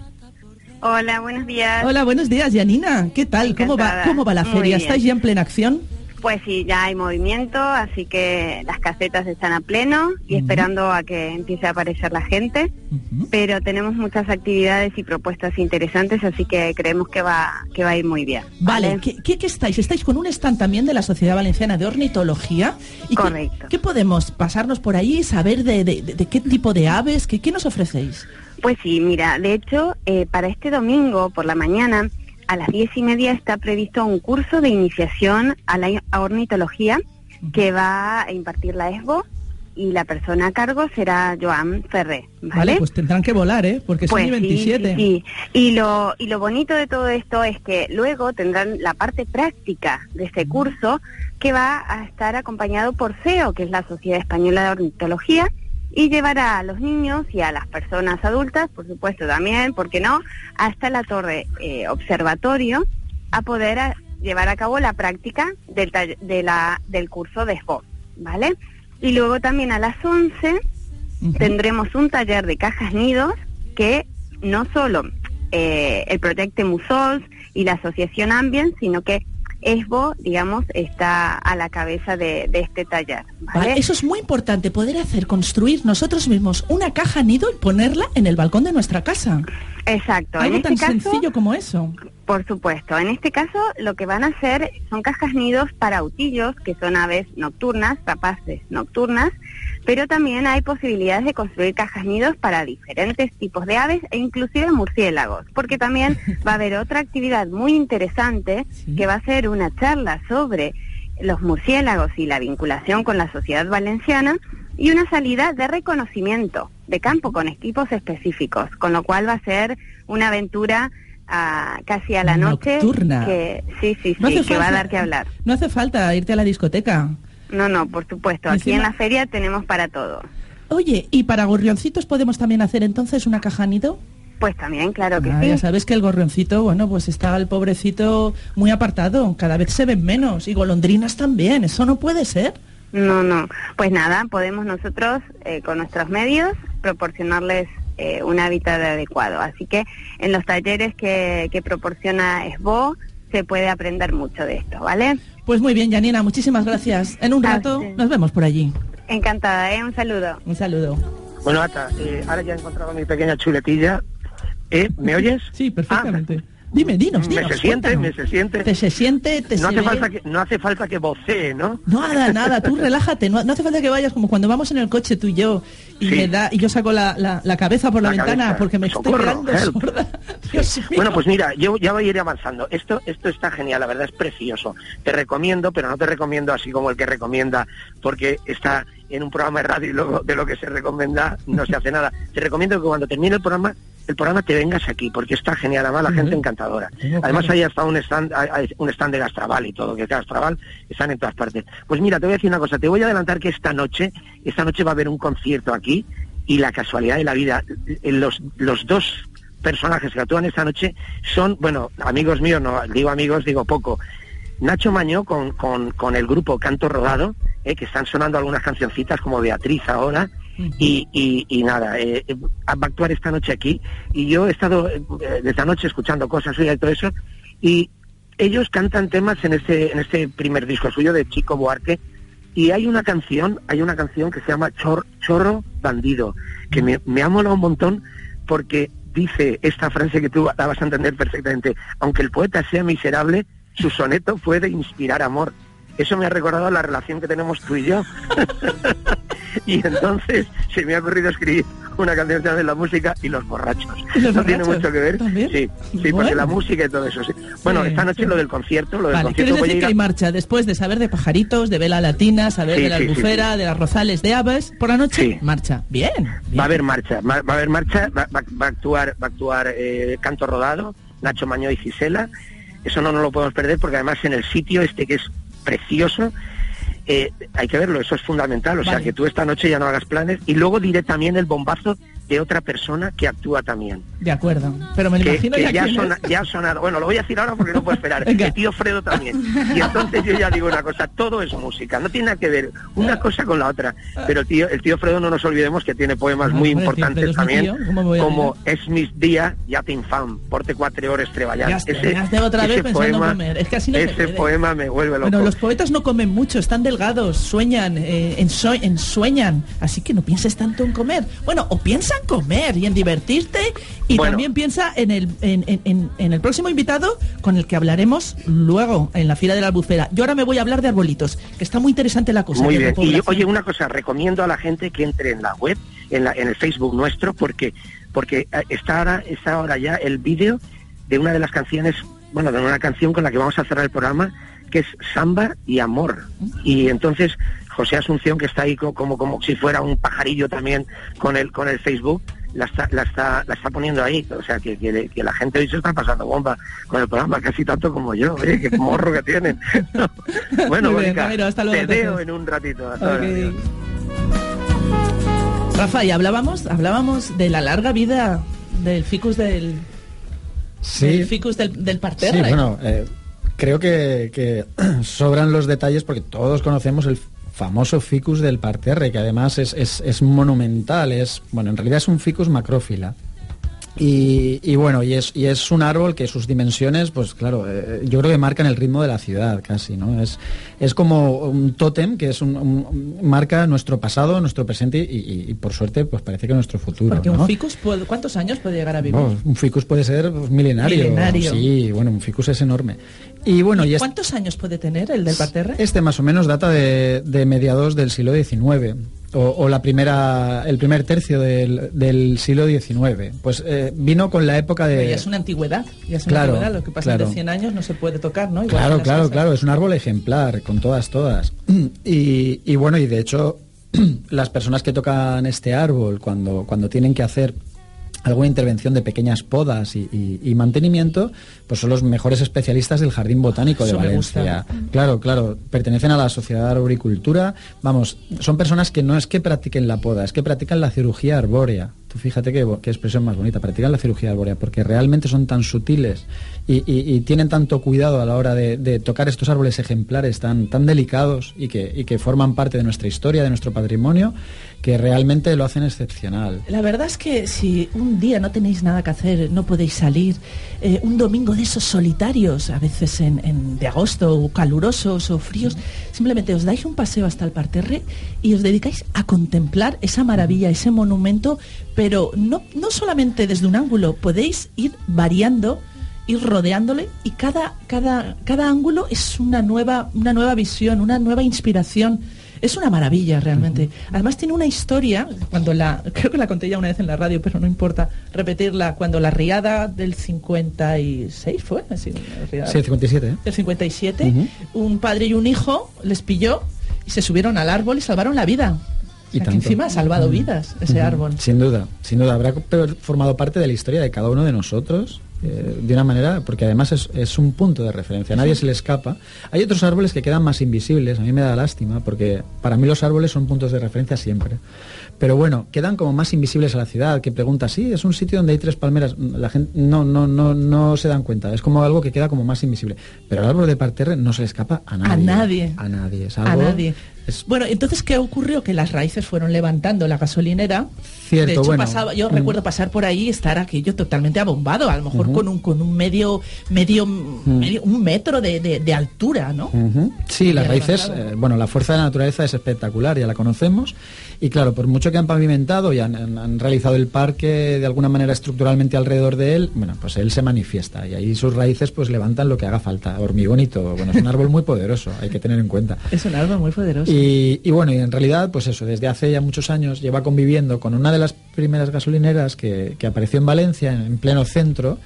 Hola, buenos días. Hola, buenos días, Janina. ¿Qué tal? ¿Cómo va, ¿Cómo va la muy feria? Bien. ¿Estáis ya en plena acción? Pues sí, ya hay movimiento, así que las casetas están a pleno y uh-huh. esperando a que empiece a aparecer la gente, uh-huh. pero tenemos muchas actividades y propuestas interesantes, así que creemos que va que va a ir muy bien. Vale, ¿vale? ¿Qué, qué, qué estáis? ¿Estáis con un stand también de la Sociedad Valenciana de Ornitología? ¿Y Correcto. ¿Qué, qué podemos pasarnos por ahí, saber de, de, de, de qué tipo de aves, qué, qué nos ofrecéis? Pues sí, mira, de hecho, eh, para este domingo por la mañana, a las diez y media está previsto un curso de iniciación a la a ornitología que va a impartir la ESBO y la persona a cargo será Joan Ferré, ¿vale? Vale, pues tendrán que volar, ¿eh? Porque pues son veintisiete. Sí, sí, sí. Y lo, y lo bonito de todo esto es que luego tendrán la parte práctica de este curso que va a estar acompañado por C E O, que es la Sociedad Española de Ornitología, y llevará a los niños y a las personas adultas, por supuesto también, ¿por qué no?, hasta la torre eh, observatorio a poder a, llevar a cabo la práctica del, de la, del curso de ESBO, ¿vale? Y luego también a las once uh-huh. tendremos un taller de cajas nidos que no solo eh, el proyecto Musols y la asociación Ambient, sino que ESBO, digamos, está a la cabeza de, de este taller, ¿vale? Vale, eso es muy importante, poder hacer, construir nosotros mismos una caja nido y ponerla en el balcón de nuestra casa. Exacto. Algo en tan este caso, sencillo como eso. Por supuesto. En este caso, lo que van a hacer son cajas nidos para autillos, que son aves nocturnas, rapaces nocturnas, pero también hay posibilidades de construir cajas nidos para diferentes tipos de aves e inclusive murciélagos, porque también va a haber otra actividad muy interesante sí. que va a ser una charla sobre los murciélagos y la vinculación con la sociedad valenciana y una salida de reconocimiento de campo con equipos específicos, con lo cual va a ser una aventura a, casi a la noche. Nocturna. Que, sí, sí, sí, no que falta, va a dar que hablar. No hace falta irte a la discoteca. No, no, por supuesto. Aquí Encima... en la feria tenemos para todo. Oye, ¿y para gorrioncitos podemos también hacer entonces una caja nido? Pues también, claro que ah, sí. Ya sabes que el gorrioncito, bueno, pues está el pobrecito muy apartado. Cada vez se ven menos. Y golondrinas también. ¿Eso no puede ser? No, no. Pues nada, podemos nosotros, eh, con nuestros medios, proporcionarles eh, un hábitat adecuado. Así que en los talleres que, que proporciona ESBO se puede aprender mucho de esto, ¿vale? Pues muy bien, Janina, muchísimas gracias. En un rato nos vemos por allí. Encantada, ¿eh? Un saludo. Un saludo. Bueno, Ata, eh, ahora ya he encontrado mi pequeña chuletilla. ¿Eh? ¿Me oyes? Sí, perfectamente. Ah, Dime, dinos, dinos. Me se siente, me se siente. Te se siente, te no se hace ve. falta que No hace falta que vocee, ¿no? Nada, nada, tú relájate. No, no hace falta que vayas como cuando vamos en el coche tú y yo y, sí. me da, y yo saco la, la, la cabeza por la, la ventana cabeza. Porque me Socorro, estoy quedando help. sorda. Dios mío. Bueno, pues mira, yo ya voy a ir avanzando. Esto, esto está genial, la verdad es precioso. Te recomiendo, pero no te recomiendo así como el que recomienda, porque está en un programa de radio y luego de lo que se recomienda no se hace nada. Te recomiendo que cuando termine el programa el programa te vengas aquí, porque está genial, además la uh-huh. gente encantadora. Uh-huh. Además ahí está un stand, hay un stand de Gastrabal y todo, que Gastrabal están en todas partes. Pues mira, te voy a decir una cosa, te voy a adelantar que esta noche, esta noche va a haber un concierto aquí, y la casualidad de la vida, los, los dos personajes que actúan esta noche son, bueno, amigos míos, no digo amigos, digo poco. Nacho Mañó con, con, con el grupo Canto Rodado, eh, que están sonando algunas cancioncitas como Beatriz ahora, uh-huh. y, y, y nada, eh, va a actuar esta noche aquí, y yo he estado eh, desde anoche escuchando cosas suyas y todo eso, y ellos cantan temas en este, en este primer disco suyo de Chico Buarque, y hay una canción, hay una canción que se llama Chor, Chorro Bandido, que me, me ha molado un montón porque dice esta frase que tú la vas a entender perfectamente: aunque el poeta sea miserable, su soneto puede inspirar amor. Eso me ha recordado la relación que tenemos tú y yo. Y entonces se me ha ocurrido escribir una canción que se llama La música y los borrachos. ¿Los ¿No borrachos? Tiene mucho que ver? ¿También? Sí, sí, bueno. Porque la música y todo eso, sí. Bueno, sí, esta noche sí. Lo del concierto, lo del vale, concierto... ¿Quieres decir a... que hay marcha después de saber de pajaritos, de vela latina, saber sí, de la sí, albufera, sí, sí. de las rosales de aves? ¿Por la noche? Sí. Marcha. Bien, bien. Va a haber marcha, va, va a haber marcha, va, va, va a actuar, va a actuar eh, Canto Rodado, Nacho Mañó y Gisela. Eso no nos lo podemos perder porque además en el sitio este que es precioso, eh, hay que verlo, eso es fundamental, o vale. sea que tú esta noche ya no hagas planes, y luego diré también el bombazo de otra persona que actúa también. De acuerdo, pero me lo que, imagino que ya ya, quién sona, es. ya ha sonado, bueno, lo voy a decir ahora porque no puedo esperar, el tío Fredo también, y entonces yo ya digo una cosa, todo es música, no tiene nada que ver una cosa con la otra, pero el tío, el tío Fredo no nos olvidemos que tiene poemas no, muy hombre, importantes también, como Es mis días, ya te infam, porte cuatro horas treballar. Ese, ya otra vez pensando poema, comer. Es que así no ese poema me vuelve loco. Bueno, los poetas no comen mucho, están delgados, sueñan, eh, enso- ensueñan, así que no pienses tanto en comer. Bueno, o piensa en comer y en divertirte, y bueno. también piensa en el en, en, en el próximo invitado con el que hablaremos luego en la Fira de la Albufera. Yo ahora me voy a hablar de arbolitos, que está muy interesante la cosa. Muy bien, y oye, una cosa, recomiendo a la gente que entre en la web, en, la, en el Facebook nuestro, porque porque está ahora, está ahora ya el vídeo de una de las canciones, bueno, de una canción con la que vamos a cerrar el programa, que es Samba y Amor. Y entonces José Asunción, que está ahí como, como, como si fuera un pajarillo también con el, con el Facebook, la está, la está, la está poniendo ahí. O sea, que, que, que la gente hoy se está pasando bomba con el programa, casi tanto como yo. Oye, qué morro que tienen. No. Bueno, Mónica, te veo en un ratito. Hasta okay. Rafa, y hablábamos, hablábamos de la larga vida del ficus del, sí. del ficus del, del parterre. Sí, bueno, eh, creo que, que sobran los detalles porque todos conocemos el famoso ficus del parterre, que además es, es, es monumental, es, bueno, en realidad es un ficus macrófila. Y, y bueno, y es, y es un árbol que sus dimensiones, pues claro, eh, yo creo que marcan el ritmo de la ciudad casi, ¿no? Es, es como un tótem que es un, un, marca nuestro pasado, nuestro presente y, y, y por suerte pues parece que nuestro futuro. Porque ¿no? un ficus, puede, ¿cuántos años puede llegar a vivir? Oh, un ficus puede ser pues, milenario. Milenario. Sí, bueno, un ficus es enorme. Y bueno, ¿Y y ¿cuántos este, años puede tener el del parterre? Este más o menos data de, de mediados del siglo diecinueve. O, o la primera, el primer tercio del, del siglo diecinueve. Pues eh, vino con la época de... Pero ya es una antigüedad, ya es una claro, antigüedad, lo que pasa claro. de cien años no se puede tocar, ¿no? Igual claro, claro, casas. claro, es un árbol ejemplar, con todas, todas. Y, y bueno, y de hecho, las personas que tocan este árbol, cuando, cuando tienen que hacer alguna intervención de pequeñas podas y, y, y mantenimiento, pues son los mejores especialistas del Jardín Botánico de Eso Valencia. Claro, claro, pertenecen a la Sociedad de Arboricultura. Vamos, son personas que no es que practiquen la poda, es que practican la cirugía arbórea. Tú fíjate qué, qué expresión más bonita, practican la cirugía arbórea, porque realmente son tan sutiles y, y, y tienen tanto cuidado a la hora de, de tocar estos árboles ejemplares tan, tan delicados y que, y que forman parte de nuestra historia, de nuestro patrimonio, que realmente lo hacen excepcional. La verdad es que si un día no tenéis nada que hacer, no podéis salir, eh, un domingo de esos solitarios, a veces en, en de agosto, o calurosos o fríos, simplemente os dais un paseo hasta el parterre y os dedicáis a contemplar esa maravilla, ese monumento, pero no, no solamente desde un ángulo, podéis ir variando, ir rodeándole, y cada, cada, cada ángulo es una nueva, una nueva visión, una nueva inspiración. Es una maravilla realmente. Uh-huh. Además tiene una historia, cuando la, creo que la conté ya una vez en la radio, pero no importa repetirla, cuando la riada del cincuenta y seis fue, sí, sí, cincuenta y siete, ¿eh? Del cincuenta y siete, uh-huh. un padre y un hijo les pilló y se subieron al árbol y salvaron la vida. O sea, que encima ha salvado vidas ese uh-huh. árbol. Sin duda, sin duda. Habrá formado parte de la historia de cada uno de nosotros eh, de una manera, porque además es, es un punto de referencia, a nadie se le escapa. Hay otros árboles que quedan más invisibles, a mí me da lástima, porque para mí los árboles son puntos de referencia siempre. Pero bueno, quedan como más invisibles a la ciudad, que pregunta, sí, es un sitio donde hay tres palmeras, la gente no, no, no, no se dan cuenta, es como algo que queda como más invisible. Pero el árbol de parterre no se le escapa a nadie. A nadie. A nadie, es algo, a nadie. Es... Bueno, entonces, ¿qué ocurrió? Que las raíces fueron levantando la gasolinera. Cierto, de hecho, bueno. pasaba, yo mm. recuerdo pasar por ahí y estar aquello totalmente abombado, a lo mejor uh-huh. con un con un medio, medio, mm. medio un metro de, de, de altura, ¿no? Uh-huh. Sí, las raíces, eh, bueno, la fuerza de la naturaleza es espectacular, ya la conocemos. Y claro, por mucho que han pavimentado y han, han, han realizado el parque de alguna manera estructuralmente alrededor de él, bueno, pues él se manifiesta y ahí sus raíces pues levantan lo que haga falta, hormigón y todo. Bueno, es un árbol muy poderoso, hay que tener en cuenta. Es un árbol muy poderoso. Y, y bueno, y en realidad, pues eso, desde hace ya muchos años lleva conviviendo con una de las primeras gasolineras que, que apareció en Valencia, en, en pleno centro.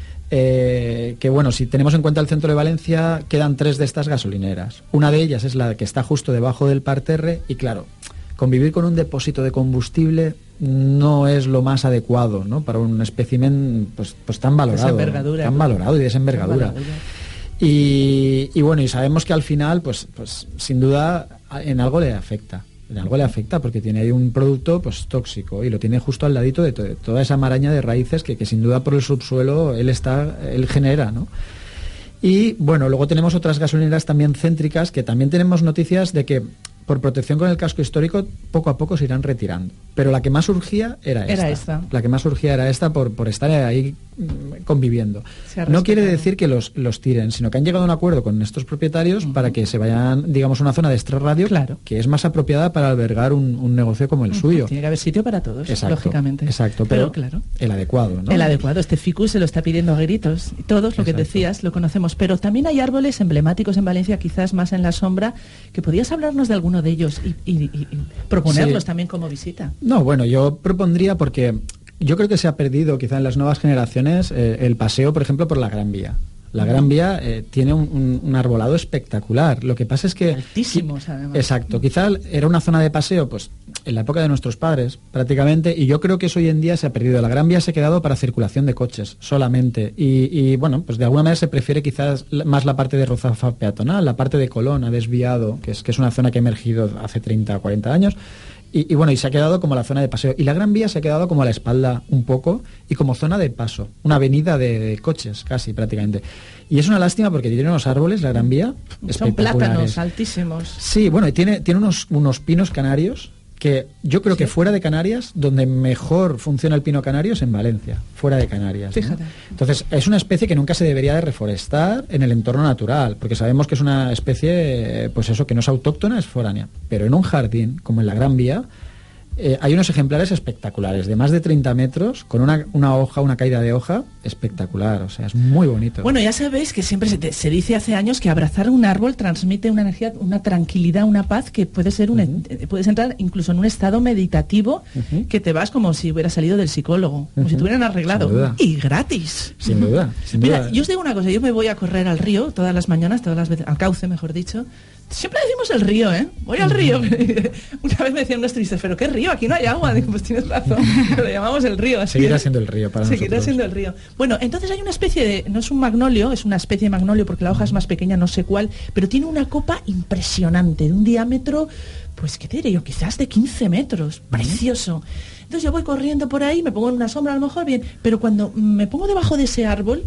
Eh, que bueno, si tenemos en cuenta el centro de Valencia, quedan tres de estas gasolineras. Una de ellas es la que está justo debajo del parterre y claro, convivir con un depósito de combustible no es lo más adecuado, ¿no? Para un espécimen pues, pues tan valorado, tan valorado y de esa envergadura. Y, y bueno, y sabemos que al final, pues, pues sin duda en algo le afecta. En algo le afecta porque tiene ahí un producto pues tóxico y lo tiene justo al ladito de, to de toda esa maraña de raíces que, que sin duda por el subsuelo él está, él genera, ¿no? Y bueno, luego tenemos otras gasolineras también céntricas que también tenemos noticias de que por protección con el casco histórico poco a poco se irán retirando. Pero la que más surgía era esta. Era esta. La que más surgía era esta por, por estar ahí conviviendo. No quiere decir que los, los tiren, sino que han llegado a un acuerdo con estos propietarios uh-huh. para que se vayan, digamos, a una zona de extrarradio claro. que es más apropiada para albergar un, un negocio como el uh-huh. suyo. Tiene que haber sitio para todos, exacto, lógicamente. Exacto, pero, pero claro. el adecuado, ¿no? El adecuado. Este ficus se lo está pidiendo a gritos. Todos, lo exacto. que decías, lo conocemos. Pero también hay árboles emblemáticos en Valencia, quizás más en la sombra, que podías hablarnos de alguno de ellos y, y, y, y proponerlos sí. también como visita. No, bueno, yo propondría porque yo creo que se ha perdido quizá en las nuevas generaciones eh, el paseo, por ejemplo, por la Gran Vía. La Gran Vía eh, tiene un, un, un arbolado espectacular. Lo que pasa es que... Altísimos, además. Exacto. Quizá era una zona de paseo, pues, en la época de nuestros padres, prácticamente, y yo creo que eso hoy en día se ha perdido. La Gran Vía se ha quedado para circulación de coches, solamente. Y, y bueno, pues de alguna manera se prefiere quizás más la parte de Ruzafa peatonal, la parte de Colón ha desviado, que es, que es una zona que ha emergido hace treinta o cuarenta años, Y, y bueno, y se ha quedado como la zona de paseo. Y la Gran Vía se ha quedado como a la espalda un poco y como zona de paso. Una avenida de, de coches, casi, prácticamente. Y es una lástima porque tiene unos árboles, la Gran Vía, son plátanos altísimos. Sí, bueno, y tiene, tiene unos, unos pinos canarios que yo creo ¿sí? que fuera de Canarias, donde mejor funciona el pino canario es en Valencia, fuera de Canarias. Fíjate. ¿no? Entonces, es una especie que nunca se debería de reforestar en el entorno natural, porque sabemos que es una especie, pues eso, que no es autóctona, es foránea. Pero en un jardín, como en la Gran Vía, eh, hay unos ejemplares espectaculares, de más de treinta metros, con una, una hoja, una caída de hoja, espectacular, o sea, es muy bonito. Bueno, ya sabéis que siempre se, te, se dice hace años que abrazar un árbol transmite una energía, una tranquilidad, una paz que puede ser un, uh-huh. puedes entrar incluso en un estado meditativo uh-huh. que te vas como si hubieras salido del psicólogo, como uh-huh. si te hubieran arreglado. Y gratis. Sin duda, sin Mira, duda. yo os digo una cosa, yo me voy a correr al río todas las mañanas, todas las veces, al cauce, mejor dicho. Siempre decimos el río, ¿eh? Voy al río. Una vez me decían unos tristes, ¿pero qué río? Aquí no hay agua. Digo, pues tienes razón. Lo llamamos el río. Así Seguirá es. siendo el río para Seguirá nosotros. siendo el río. Bueno, entonces hay una especie de... No es un magnolio, es una especie de magnolio porque la hoja es más pequeña, no sé cuál, pero tiene una copa impresionante, de un diámetro, pues, ¿qué te diré yo? Quizás de quince metros. Precioso. Entonces yo voy corriendo por ahí, me pongo en una sombra a lo mejor, bien, pero cuando me pongo debajo de ese árbol,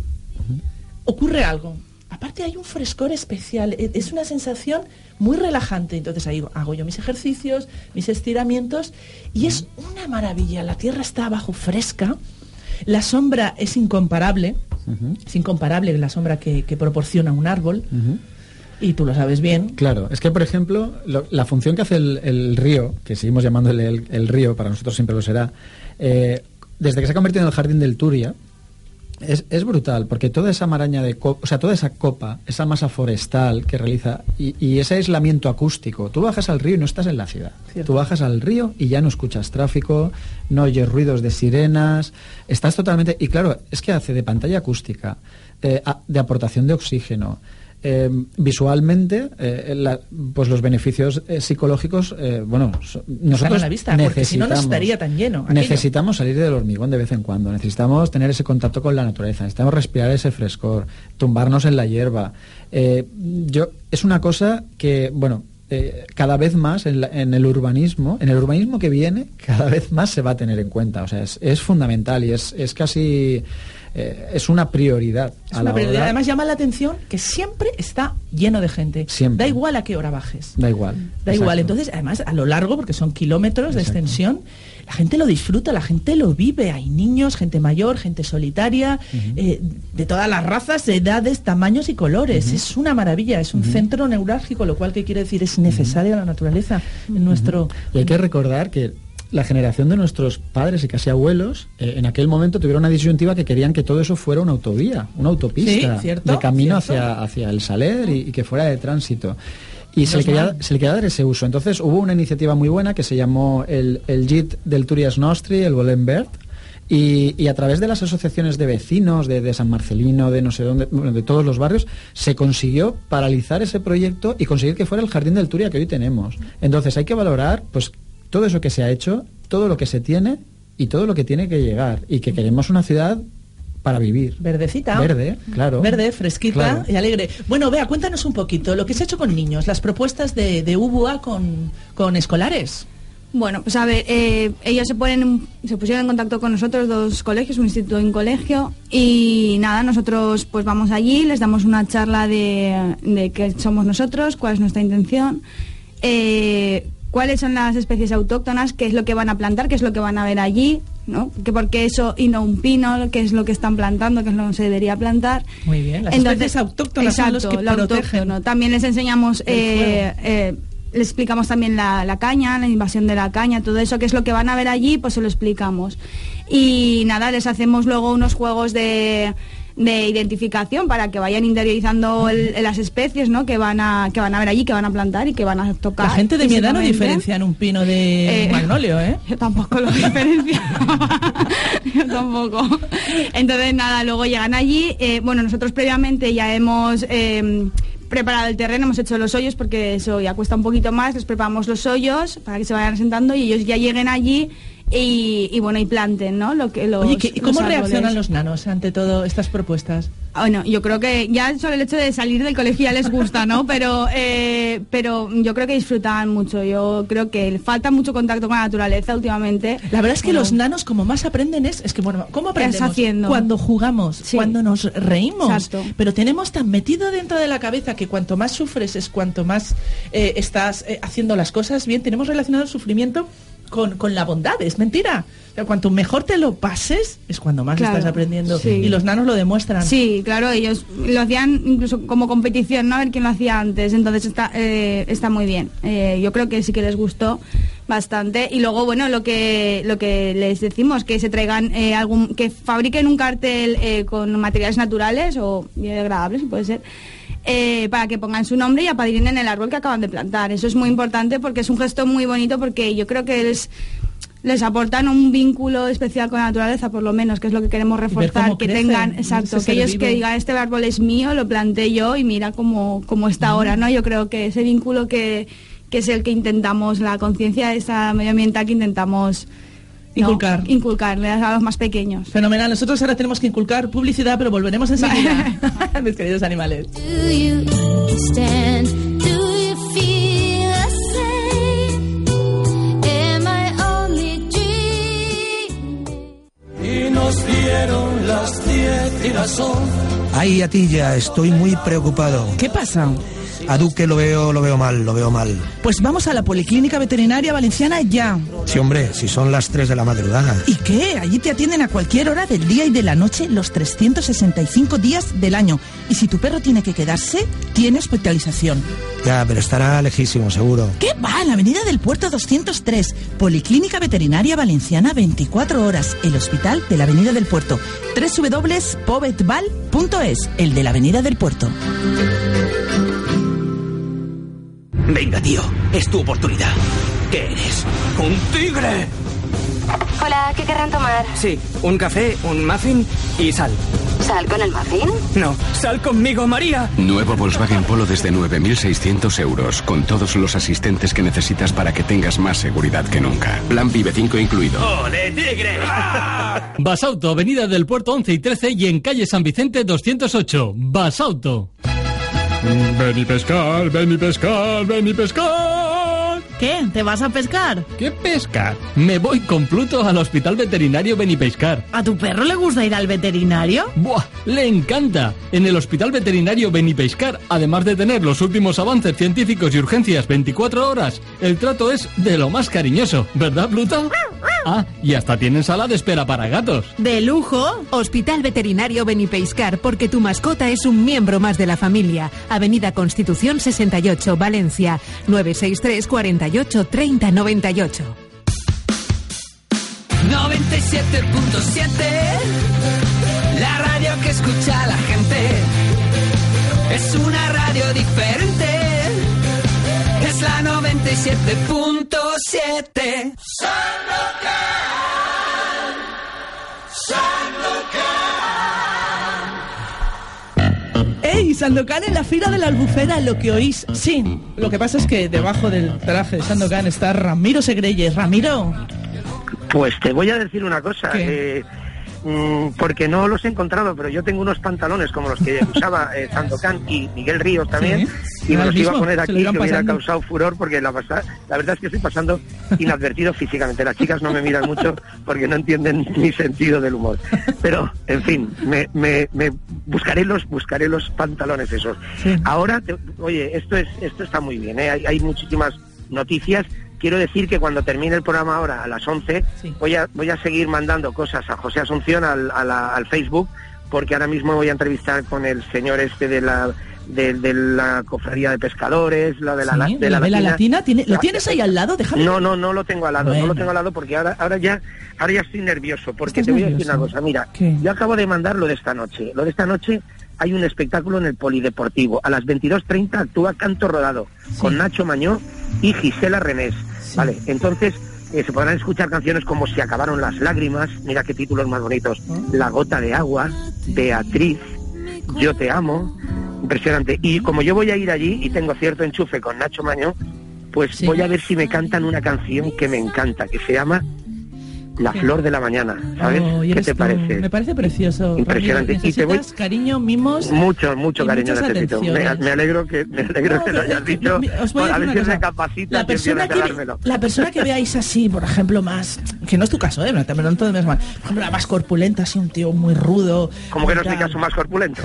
ocurre algo. Aparte hay un frescor especial, es una sensación muy relajante. Entonces ahí hago yo mis ejercicios, mis estiramientos y es una maravilla. La tierra está abajo fresca, la sombra es incomparable, uh-huh. es incomparable la sombra que, que proporciona un árbol. Uh-huh. Y tú lo sabes bien. Claro, es que por ejemplo, lo, la función que hace el, el río, que seguimos llamándole el, el río, para nosotros siempre lo será, eh, desde que se ha convertido en el Jardín del Turia, Es, es brutal, porque toda esa maraña de copa, o sea, toda esa copa, esa masa forestal que realiza y, y ese aislamiento acústico, tú bajas al río y no estás en la ciudad. Cierto. Tú bajas al río y ya no escuchas tráfico, no oyes ruidos de sirenas, estás totalmente... Y claro, es que hace de pantalla acústica, eh, a, de aportación de oxígeno, eh, visualmente, eh, la, pues los beneficios eh, psicológicos, eh, bueno, so, nosotros están a la vista, porque si no, no estaría tan lleno. Aquello. Necesitamos salir del hormigón de vez en cuando, necesitamos tener ese contacto con la naturaleza, necesitamos respirar ese frescor, tumbarnos en la hierba. Eh, yo es una cosa que, bueno, eh, cada vez más en, la, en el urbanismo, en el urbanismo que viene, cada vez más se va a tener en cuenta. O sea, es, es fundamental y es, es casi... Eh, es una prioridad. Es una prioridad. Hora... Además llama la atención que siempre está lleno de gente. Siempre. Da igual a qué hora bajes. Da igual. Da Exacto. igual. Entonces, además, a lo largo, porque son kilómetros de Exacto. extensión, la gente lo disfruta, la gente lo vive. Hay niños, gente mayor, gente solitaria, uh-huh. eh, de todas las razas, edades, tamaños y colores. Uh-huh. Es una maravilla, es un uh-huh. centro neurálgico, lo cual, ¿qué quiere decir? Es necesaria uh-huh. la naturaleza en uh-huh. nuestro... Y hay que recordar que la generación de nuestros padres y casi abuelos, eh, en aquel momento tuvieron una disyuntiva que querían que todo eso fuera una autovía, una autopista, sí, ¿cierto? de camino ¿cierto? hacia, hacia el Saler y, y que fuera de tránsito. Y se le, quería, se le quería dar ese uso. Entonces hubo una iniciativa muy buena que se llamó el, el G I T del Túries Nostri, el Volem Verd, y, y a través de las asociaciones de vecinos, de, de San Marcelino, de no sé dónde, bueno, de todos los barrios, se consiguió paralizar ese proyecto y conseguir que fuera el Jardín del Turia que hoy tenemos. Entonces hay que valorar, pues, todo eso que se ha hecho, todo lo que se tiene y todo lo que tiene que llegar, y que queremos una ciudad para vivir. Verdecita. Verde, claro. Verde, fresquita claro. y alegre. Bueno, Bea, cuéntanos un poquito lo que se ha hecho con niños, las propuestas de, de U B U A con, con escolares. Bueno, pues a ver, eh, ellos se ponen, se pusieron en contacto con nosotros, dos colegios, un instituto y un colegio, y nada, nosotros pues vamos allí, les damos una charla de, de qué somos nosotros, cuál es nuestra intención, eh, cuáles son las especies autóctonas, qué es lo que van a plantar, qué es lo que van a ver allí, ¿no? Que por qué eso y no un pino, qué es lo que están plantando, qué es lo que se debería plantar. Muy bien, las Entonces, especies autóctonas exacto, son los que lo protegen. Autóctono. También les enseñamos, eh, eh, les explicamos también la, la caña, la invasión de la caña, todo eso, qué es lo que van a ver allí, pues se lo explicamos. Y nada, les hacemos luego unos juegos de... de identificación para que vayan interiorizando el, las especies, ¿no? que van a que van a ver allí, que van a plantar y que van a tocar. La gente de mi edad no diferencia en un pino de eh, magnolio, ¿eh? Yo tampoco lo diferencio. Yo tampoco. Entonces, nada, luego llegan allí. Eh, bueno, nosotros previamente ya hemos... Eh, preparado el terreno, hemos hecho los hoyos porque eso ya cuesta un poquito más, les preparamos los hoyos para que se vayan asentando y ellos ya lleguen allí y, y bueno, y planten, ¿no? Lo que los, Oye, ¿y cómo los reaccionan los nanos ante todas estas propuestas? Bueno, yo creo que ya solo el hecho de salir del colegio ya les gusta, ¿no? Pero eh, pero yo creo que disfrutan mucho. Yo creo que falta mucho contacto con la naturaleza últimamente. La verdad es que bueno, los nanos como más aprenden es, es que bueno, ¿cómo aprendemos? Haciendo? Cuando jugamos, sí. cuando nos reímos. Exacto. Pero tenemos tan metido dentro de la cabeza que cuanto más sufres es cuanto más eh, estás eh, haciendo las cosas bien. Tenemos relacionado el sufrimiento con, con la bondad, es mentira. O sea, cuanto mejor te lo pases es cuando más claro, estás aprendiendo sí. y los nanos lo demuestran. Sí, claro, ellos lo hacían incluso como competición, ¿no? A ver quién lo hacía antes, entonces está eh, está muy bien. Eh, yo creo que sí que les gustó bastante y luego bueno lo que lo que les decimos que se traigan eh, algún que fabriquen un cartel eh, con materiales naturales o biodegradables, si puede ser. Eh, para que pongan su nombre y apadrinen el árbol que acaban de plantar. Eso es muy importante porque es un gesto muy bonito porque yo creo que es les aportan un vínculo especial con la naturaleza, por lo menos, que es lo que queremos reforzar, que crecen, tengan, exacto, que ellos vivo. Que digan, este árbol es mío, lo planté yo y mira cómo, cómo está mm. ahora, ¿no? Yo creo que ese vínculo que, que es el que intentamos, la conciencia esa medioambiental que intentamos inculcar. No, inculcarle a los más pequeños. Fenomenal, nosotros ahora tenemos que inculcar publicidad, pero volveremos enseguida. Mis queridos animales. Do you stand? Do you feel the same? Am I only dreaming? Y nos dieron las diez y las once. Ay, a ti ya, estoy muy preocupado. ¿Qué pasa? A Duque lo veo, lo veo mal, lo veo mal. Pues vamos a la Policlínica Veterinaria Valenciana ya. Sí, hombre, si son las tres de la madrugada. ¿Y qué? Allí te atienden a cualquier hora del día y de la noche los trescientos sesenta y cinco días del año. Y si tu perro tiene que quedarse, tiene hospitalización. Ya, pero estará lejísimo, seguro. ¿Qué va? En la Avenida del Puerto doscientos tres. Policlínica Veterinaria Valenciana, veinticuatro horas. El hospital de la Avenida del Puerto. doble u doble u doble u punto pobetval punto es. El de la Avenida del Puerto. Venga, tío, es tu oportunidad. ¿Qué eres? ¡Un tigre! Hola, ¿qué querrán tomar? Sí, un café, un muffin y sal. ¿Sal con el muffin? No, sal conmigo, María. Nuevo Volkswagen Polo desde nueve mil seiscientos euros, con todos los asistentes que necesitas para que tengas más seguridad que nunca. Plan Vive cinco incluido. ¡Ole, tigre! Basauto, Avenida del Puerto once y trece y en calle San Vicente doscientos ocho. Basauto. Ven y pescar, ven y pescar, ven y pescar. ¿Qué? ¿Te vas a pescar? ¿Qué pescar? Me voy con Pluto al Hospital Veterinario Benipescar. ¿A tu perro le gusta ir al veterinario? ¡Buah! ¡Le encanta! En el Hospital Veterinario Benipescar, además de tener los últimos avances científicos y urgencias veinticuatro horas, el trato es de lo más cariñoso, ¿verdad, Pluto? Ah, y hasta tienen sala de espera para gatos. ¡De lujo! Hospital Veterinario Benipescar, porque tu mascota es un miembro más de la familia. Avenida Constitución sesenta y ocho, Valencia, nueve seis tres, cuarenta y ocho, treinta, noventa y ocho. noventa y siete punto siete, la radio que escucha la gente. Es una radio diferente, es la noventa y siete punto siete. Sandokan, Sandokan. ¡Ey! Sandokan en la fila de la Albufera, lo que oís. Sí, lo que pasa es que debajo del traje de Sandokan está Ramiro Segreyes. Ramiro. Pues te voy a decir una cosa, eh, mmm, porque no los he encontrado, pero yo tengo unos pantalones como los que usaba eh, Sandokan y Miguel Ríos también, sí, y me los mismo, iba a poner aquí, que hubiera pasando. causado furor, porque la, pasa, la verdad es que estoy pasando inadvertido físicamente. Las chicas no me miran mucho porque no entienden mi sentido del humor. Pero, en fin, me, me, me buscaré los buscaré los pantalones esos. Sí. Ahora, te, oye, esto es esto está muy bien, ¿eh? hay, hay muchísimas noticias. Quiero decir que cuando termine el programa ahora a las once, sí. voy a voy a seguir mandando cosas a José Asunción al, a la, al Facebook, porque ahora mismo voy a entrevistar con el señor este de la de, de la cofradía de pescadores, la de la, sí, de la, la, latina. la latina. ¿Tiene, ¿Lo tienes ahí al lado? Déjame. No, no, no lo tengo al lado, bueno. no lo tengo al lado porque ahora ahora ya ahora ya estoy nervioso, porque te voy nervioso? a decir una cosa. Mira, ¿qué? Yo acabo de mandar lo de esta noche. Lo de esta noche hay un espectáculo en el Polideportivo. A las veintidós treinta actúa Canto Rodado, sí. con Nacho Mañó y Gisela Renés. Sí. Vale, entonces eh, se podrán escuchar canciones como Si acabaron las lágrimas, mira qué títulos más bonitos, ¿Oh? La gota de agua, Beatriz, Yo te amo, impresionante. Y como yo voy a ir allí y tengo cierto enchufe con Nacho Mañó, pues sí. voy a ver si me cantan una canción que me encanta, que se llama La flor de la mañana, ¿sabes? Oh, ¿Qué te tú? parece? Me parece precioso. Impresionante. Ramiro, y te voy cariño, mimos. Mucho, mucho cariño necesito. Me, me alegro que me alegro no, que lo hayas dicho. Os voy a, a ver si cosa. me capacita la persona, que, la persona que veáis así, por ejemplo, más, que no es tu caso, ¿eh? No te me lo tomes mal. Por ejemplo, la más corpulenta, así un tío muy rudo. ¿Cómo que no es mi caso más corpulento?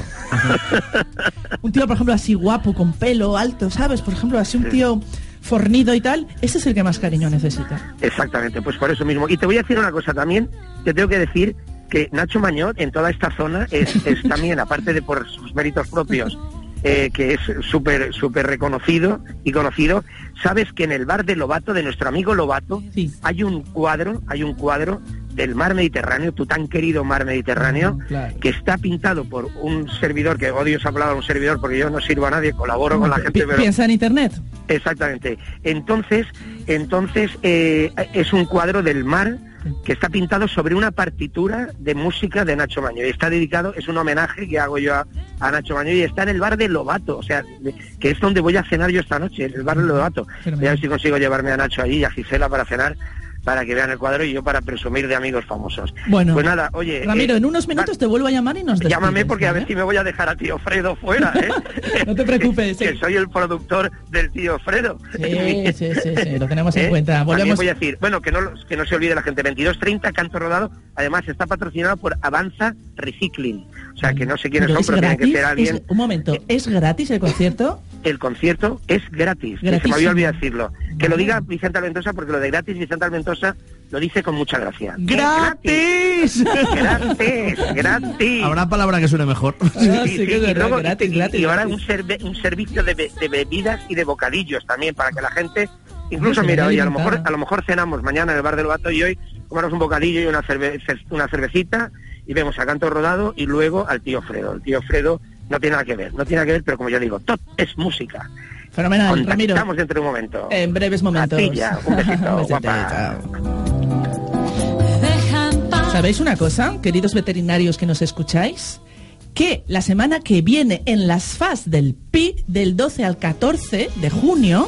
Un tío, por ejemplo, así guapo, con pelo alto, ¿sabes? Por ejemplo, así un tío fornido y tal, ese es el que más cariño necesita. Exactamente, pues por eso mismo. Y te voy a decir una cosa también, te tengo que decir que Nacho Mañó en toda esta zona es, es también, aparte de por sus méritos propios, eh, que es súper súper reconocido y conocido, sabes que en el bar de Lobato, de nuestro amigo Lobato, sí. hay un cuadro, hay un cuadro del mar Mediterráneo, tu tan querido mar Mediterráneo, claro. que está pintado por un servidor, que odio esa palabra, un servidor, porque yo no sirvo a nadie, colaboro no, con la gente. Pero... ¿Piensa en internet? Exactamente. Entonces, entonces eh, es un cuadro del mar que está pintado sobre una partitura de música de Nacho Mañó. Y está dedicado, es un homenaje que hago yo a, a Nacho Mañó, y está en el bar de Lobato, o sea, de, que es donde voy a cenar yo esta noche, en el bar de Lobato. Voy a ver si consigo llevarme a Nacho allí y a Gisela para cenar, para que vean el cuadro y yo para presumir de amigos famosos. Bueno, pues nada, oye... Ramiro, eh, en unos minutos te vuelvo a llamar y nos despides. Llámame porque ¿vale? a ver si me voy a dejar a tío Fredo fuera, ¿eh? No te preocupes. que, que soy el productor del tío Fredo. Sí, sí, sí, sí, lo tenemos en ¿Eh? cuenta. Volvemos... También voy a decir, bueno, que no, que no se olvide la gente, veintidós treinta, Canto Rodado, además está patrocinado por Avanza Recycling. O sea, que no sé quiénes son, pero tienen que ser alguien... Es, un momento, ¿es gratis el concierto? El concierto es gratis, que se me había olvidado decirlo. Que lo diga Vicente Alventosa, porque lo de gratis, Vicente Alventosa lo dice con mucha gracia. ¡Gratis! ¡Gratis! ¡Gratis! Habrá palabra que suene mejor. Sí, sí, sí, sí. Que Y, luego, gratis, y, gratis, y ahora gratis. un, serve, un servicio de, be, de bebidas y de bocadillos también, para que la gente... Incluso, No, mira, oye, a lo mejor a lo mejor cenamos mañana en el bar del Lobato y hoy comemos un bocadillo y una, cerve, una cervecita y vemos a Canto Rodado y luego al tío Fredo. El tío Fredo no tiene nada que ver, no tiene nada que ver, pero como yo digo, todo es música. Fenomenal, Ramiro. Estamos dentro de un momento. En breves momentos. A ti ya, un besito, Un besito, guapa. chao. Deja ¿Sabéis una cosa, queridos veterinarios que nos escucháis? Que la semana que viene en las F A S del P I, del doce al catorce de junio,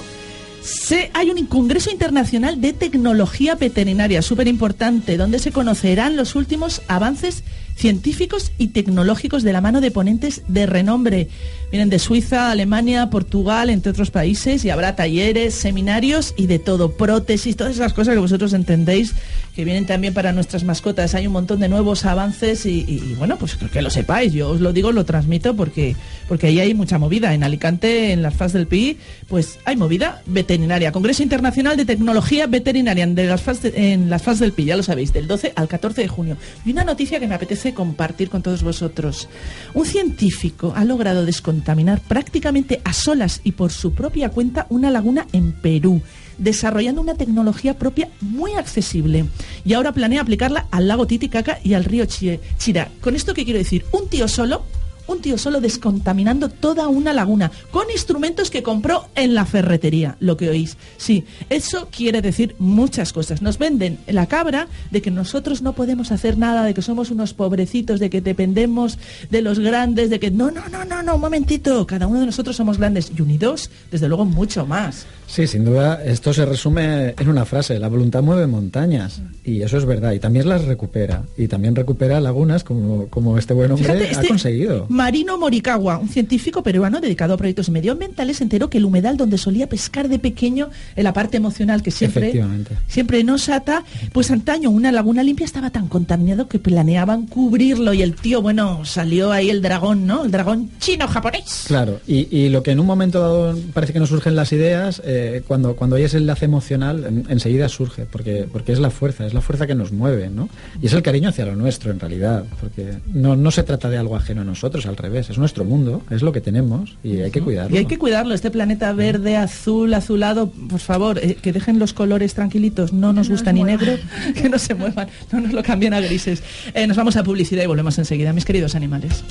se, hay un congreso internacional de tecnología veterinaria súper importante, donde se conocerán los últimos avances científicos y tecnológicos de la mano de ponentes de renombre. Vienen de Suiza, Alemania, Portugal, entre otros países, y habrá talleres, seminarios y de todo, prótesis, todas esas cosas que vosotros entendéis, que vienen también para nuestras mascotas. Hay un montón de nuevos avances y, y, y bueno, pues que lo sepáis, yo os lo digo, lo transmito porque, porque ahí hay mucha movida. En Alicante, en las F A S del P I, pues hay movida veterinaria. Congreso Internacional de Tecnología Veterinaria de las F A S de, en las F A S del P I, ya lo sabéis, del doce al catorce de junio. Y una noticia que me apetece compartir con todos vosotros. Un científico ha logrado descontaminar prácticamente a solas y por su propia cuenta una laguna en Perú, desarrollando una tecnología propia muy accesible. Y ahora planea aplicarla al lago Titicaca y al río Chira. ¿Con esto qué quiero decir? Un tío solo... Un tío solo descontaminando toda una laguna con instrumentos que compró en la ferretería, lo que oís. Sí, eso quiere decir muchas cosas. Nos venden la cabra de que nosotros no podemos hacer nada, de que somos unos pobrecitos, de que dependemos de los grandes, de que no, no, no, no, no, un momentito, cada uno de nosotros somos grandes y unidos, desde luego, mucho más. Sí, sin duda, esto se resume en una frase: la voluntad mueve montañas, y eso es verdad, y también las recupera, y también recupera lagunas como, como este buen hombre Fíjate, este... ha conseguido. Marino Morikawa, un científico peruano dedicado a proyectos medioambientales, se enteró que el humedal donde solía pescar de pequeño, en la parte emocional que siempre, siempre nos ata, pues antaño una laguna limpia estaba tan contaminado que planeaban cubrirlo, y el tío, bueno, salió ahí el dragón, ¿no? El dragón chino-japonés. Claro, y, y lo que en un momento dado parece que nos surgen las ideas, eh, cuando, cuando hay ese enlace emocional, en, enseguida surge, porque, porque es la fuerza, es la fuerza que nos mueve, ¿no? Y es el cariño hacia lo nuestro, en realidad, porque no, no se trata de algo ajeno a nosotros, al revés, es nuestro mundo, es lo que tenemos y hay que cuidarlo. Y hay que cuidarlo, este planeta verde, azul, azulado, por favor, eh, que dejen los colores tranquilitos, no nos gusta ni negro, que no se muevan, no nos lo cambien a grises. Eh, nos vamos a publicidad y volvemos enseguida, mis queridos animales.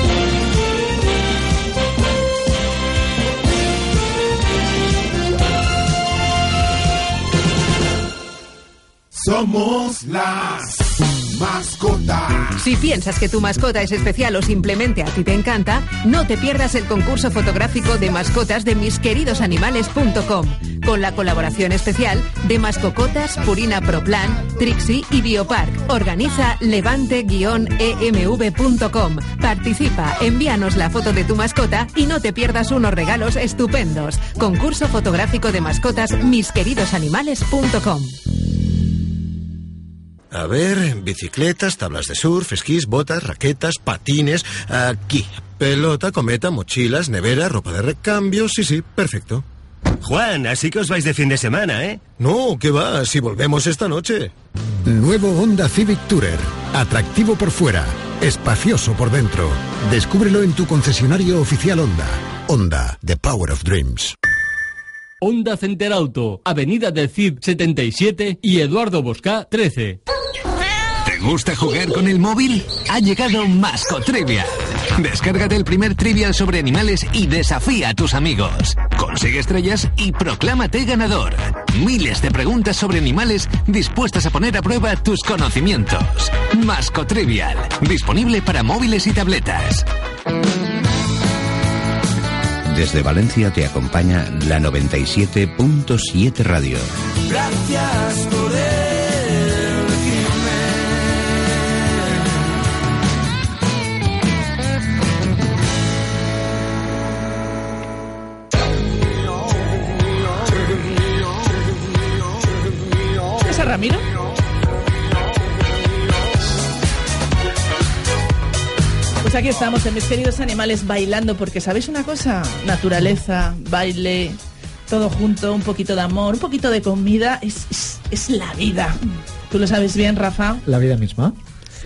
Somos las mascotas. Si piensas que tu mascota es especial o simplemente a ti te encanta, no te pierdas el concurso fotográfico de mascotas de mis queridos animales punto com, con la colaboración especial de Mascocotas, Purina Pro Plan, Trixie y Biopark. Organiza levante guion e m v punto com. Participa, envíanos la foto de tu mascota y no te pierdas unos regalos estupendos. Concurso fotográfico de mascotas mis queridos animales punto com. A ver, bicicletas, tablas de surf, esquís, botas, raquetas, patines... Aquí, pelota, cometa, mochilas, nevera, ropa de recambio... Sí, sí, perfecto. Juan, así que os vais de fin de semana, ¿eh? No, ¿qué va? Si volvemos esta noche. Nuevo Honda Civic Tourer. Atractivo por fuera, espacioso por dentro. Descúbrelo en tu concesionario oficial Honda. Honda, the power of dreams. Honda Center Auto, Avenida del Cid setenta y siete y Eduardo Bosca trece. ¿Te gusta jugar con el móvil? Ha llegado Mascotrivial. Descárgate el primer trivial sobre animales y desafía a tus amigos. Consigue estrellas y proclámate ganador. Miles de preguntas sobre animales dispuestas a poner a prueba tus conocimientos. Mascotrivial, disponible para móviles y tabletas. Desde Valencia te acompaña la noventa y siete punto siete Radio. Gracias por elegirme. ¿Es a Ramiro? Pues aquí estamos en Mis Queridos Animales bailando, porque ¿sabéis una cosa? Naturaleza, baile, todo junto, un poquito de amor, un poquito de comida, es, es, es la vida. ¿Tú lo sabes bien, Rafa? La vida misma.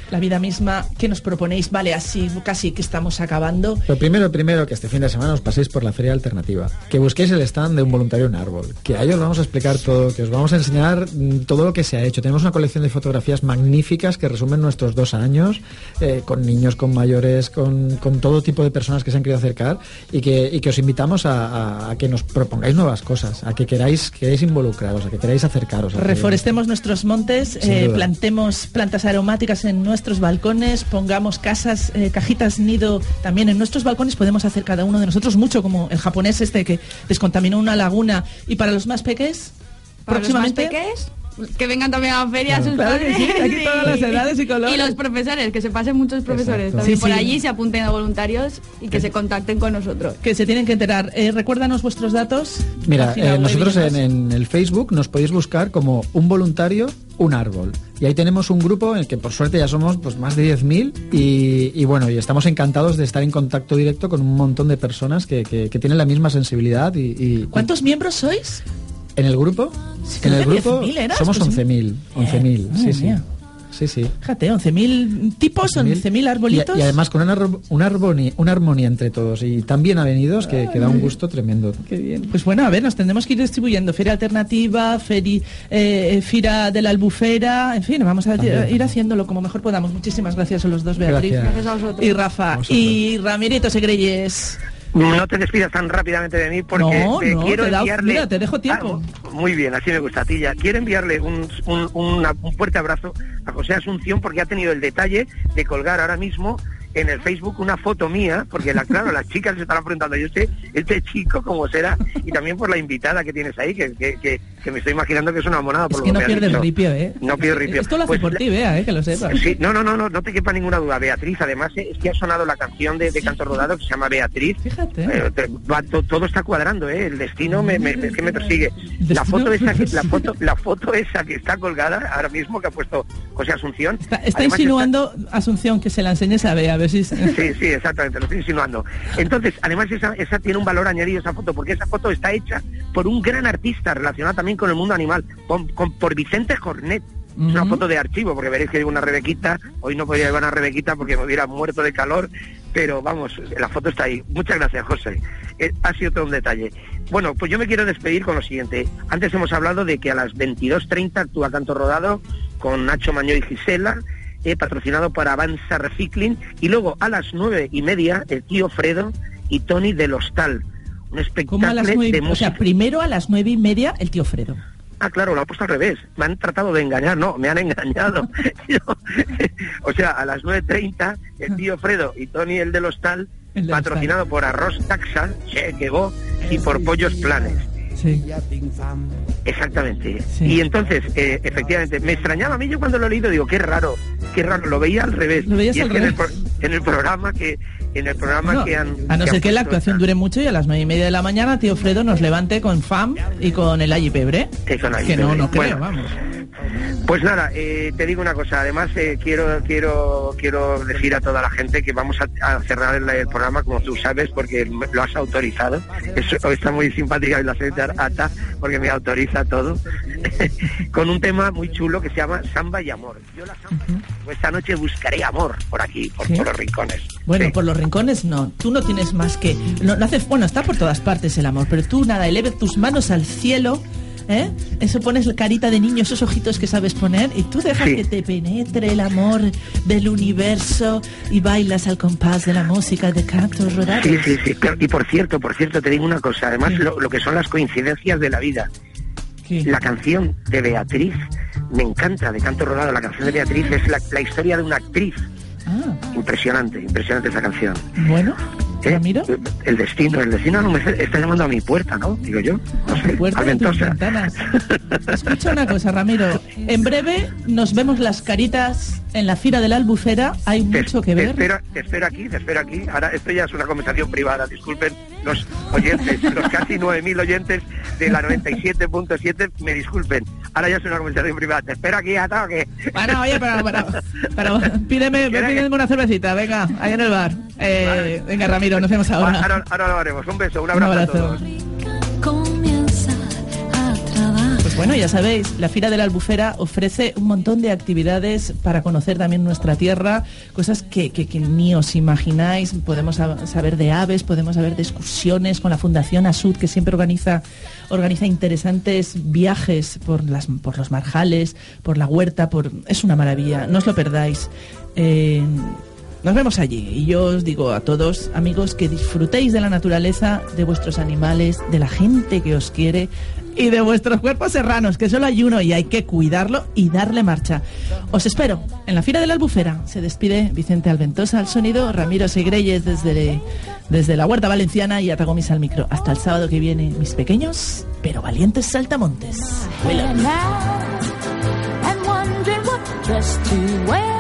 la vida misma. ¿Qué nos proponéis? Vale, así casi que estamos acabando. Lo primero, primero, que este fin de semana os paséis por la Feria Alternativa, que busquéis el stand de un voluntario en árbol, que a ellos os vamos a explicar todo, que os vamos a enseñar todo lo que se ha hecho. Tenemos una colección de fotografías magníficas que resumen nuestros dos años, eh, con niños, con mayores, con, con todo tipo de personas que se han querido acercar, y que, y que os invitamos a, a, a que nos propongáis nuevas cosas, a que queráis, queráis involucraros, a que queráis acercaros. A Reforestemos que... nuestros montes, eh, plantemos plantas aromáticas en nuestros balcones, pongamos casas, eh, cajitas nido también en nuestros balcones. Podemos hacer cada uno de nosotros mucho, como el japonés este que descontaminó una laguna. Y para los más pequeños, próximamente... Los más pequeños, que vengan también a la feria, claro, sus claro padres. que sí, aquí todas las edades y colores. Y los profesores, que se pasen muchos profesores Exacto. también Sí, por sí. allí, se apunten a voluntarios y que se contacten con nosotros. Que se tienen que enterar. Eh, recuérdanos vuestros datos. Mira, eh, nosotros en, en el Facebook nos podéis buscar como un voluntario, un árbol. Y ahí tenemos un grupo en el que por suerte ya somos pues más de diez mil y, y bueno, y estamos encantados de estar en contacto directo con un montón de personas que, que, que tienen la misma sensibilidad. Y, y ¿Cuántos y... miembros sois? ¿En el grupo? Sí, en el grupo diez mil eras, somos pues, once mil. once mil, sí, sí. Mía. Sí, sí. Fíjate, once mil tipos, once mil arbolitos. Y, y además con una, una, armonía, una armonía entre todos y tan bien avenidos que, que da un gusto tremendo. Qué bien. Pues bueno, a ver, nos tendremos que ir distribuyendo. Feria Alternativa, feri, eh, Fira de la Albufera, en fin, vamos a También. ir haciéndolo como mejor podamos. Muchísimas gracias a los dos, Beatriz. Gracias, gracias a vosotros. Y Rafa. Y Ramirito Segreyes. No te despidas tan rápidamente de mí porque no, te no, quiero te da, enviarle... Mira, te dejo tiempo. Ah, muy bien, así me gusta, Tilla. Quiero enviarle un, un, una, un fuerte abrazo a José Asunción porque ha tenido el detalle de colgar ahora mismo en el Facebook una foto mía, porque la, claro, las chicas se estarán preguntando, yo sé, este chico cómo será, y también por la invitada que tienes ahí, que, que, que, que me estoy imaginando que es una monada. Por es que lo no que pierde el ripio, ¿eh? No pierde ripio. Esto lo hace pues, por ti, Bea, ¿eh? Que lo sepas. Sí, no, no, no, no, no te quepa ninguna duda, Beatriz. Además, es que ha sonado la canción de, de Canto Rodado que se llama Beatriz. Fíjate. Eh, te, va, to, todo está cuadrando, ¿eh? El destino me, me, es que me persigue. La foto, esa que, la, foto, la foto esa que está colgada ahora mismo, que ha puesto José Asunción. Está, está insinuando, está... Asunción, que se la enseñes a Bea, a ver si... Sí, sí, exactamente, lo estoy insinuando. Entonces, además, esa, esa tiene un valor añadido, esa foto, porque esa foto está hecha por un gran artista relacionado también con el mundo animal, con, con, por Vicente Jornet. Uh-huh. Es una foto de archivo, porque veréis que llevo una Rebequita. Hoy no podría llevar una Rebequita porque me hubiera muerto de calor, pero vamos, la foto está ahí. Muchas gracias, José. Eh, ha sido todo un detalle. Bueno, pues yo me quiero despedir con lo siguiente. Antes hemos hablado de que a las veintidós treinta actúa Canto Rodado con Nacho Mañó y Gisela, eh, patrocinado por Avanza Recycling, y luego a las nueve y media el tío Fredo y Tony del Hostal. Un espectáculo a las nueve, de música. O sea, primero a las nueve y media el tío Fredo. Ah, claro, lo ha puesto al revés. Me han tratado de engañar, no, me han engañado. Yo, o sea, a las nueve treinta, el tío Fredo y Tony el del Hostal, el patrocinado hostal. por Arroz Taxa, Che, Quebo, y por Pollos Planes. Sí. Exactamente. Sí. Y entonces, eh, efectivamente, me extrañaba a mí, yo cuando lo he leído, digo, qué raro, qué raro, lo veía al revés. Lo veías y al es que revés. En, el, en el programa que... En el programa no, que han... A no que ser han que la actuación dure mucho y a las nueve y media de la mañana tío Fredo nos levante con F A M y con el Ayi Pebre. Que, con que no, no creo, bueno, vamos. Pues nada, eh, te digo una cosa. Además, eh, quiero quiero quiero decir a toda la gente que vamos a, a cerrar el, el programa, como tú sabes, porque lo has autorizado. Eso está muy simpática y la señora Ata, porque me autoriza todo. Con un tema muy chulo que se llama Samba y Amor. Yo la samba, uh-huh. esta noche buscaré amor por aquí, por, por los rincones. Bueno, sí. por los rincones no. Tú no tienes más que... No, no haces, bueno, está por todas partes el amor, pero tú nada, eleve tus manos al cielo... ¿Eh? Eso pones la carita de niño, esos ojitos que sabes poner y tú dejas sí. que te penetre el amor del universo y bailas al compás de la música de Canto Rodado. Sí, sí, sí. Y por cierto, por cierto, te digo una cosa. Además, sí. lo, lo que son las coincidencias de la vida. Sí. La canción de Beatriz me encanta, de Canto Rodado. La canción de Beatriz es la, la historia de una actriz. Ah. Impresionante, impresionante esa canción. Bueno. ¿Eh? Miro? El destino, el destino no me está llamando a mi puerta, ¿no? Digo yo. No sé, puerta de tus ventanas. Escucha una cosa, Ramiro. En breve nos vemos las caritas en la Fira de la Albufera. Hay te, mucho que te ver. Espero, te espero aquí, te espero aquí. Ahora esto ya es una conversación privada. Disculpen los oyentes, los casi nueve mil oyentes de la noventa y siete punto siete. Me disculpen. Ahora ya es una conversación privada. Te espero aquí, Ata, ¿o qué? Bueno, oye, pero, pero, pero pídeme, pídeme una cervecita. Venga, ahí en el bar. Eh, vale. Venga, Ramiro. Nos vemos ahora. Ahora, ahora lo haremos. Un beso, un abrazo, un abrazo. a todos. Pues Bueno, ya sabéis, la Fira de la Albufera ofrece un montón de actividades para conocer también nuestra tierra, cosas que, que, que ni os imagináis. Podemos saber de aves, podemos saber de excursiones con la Fundación Asud, que siempre organiza, organiza interesantes viajes por, las, por los marjales, por la huerta, por... es una maravilla, no os lo perdáis. Eh, nos vemos allí y yo os digo a todos, amigos, que disfrutéis de la naturaleza, de vuestros animales, de la gente que os quiere y de vuestros cuerpos serranos, que solo hay uno y hay que cuidarlo y darle marcha. Os espero en la Fira de la Albufera. Se despide Vicente Alventosa al sonido, Ramiro Segreyes desde, desde la Huerta Valenciana y Atagomis al micro. Hasta el sábado que viene, mis pequeños pero valientes saltamontes. Vuelan.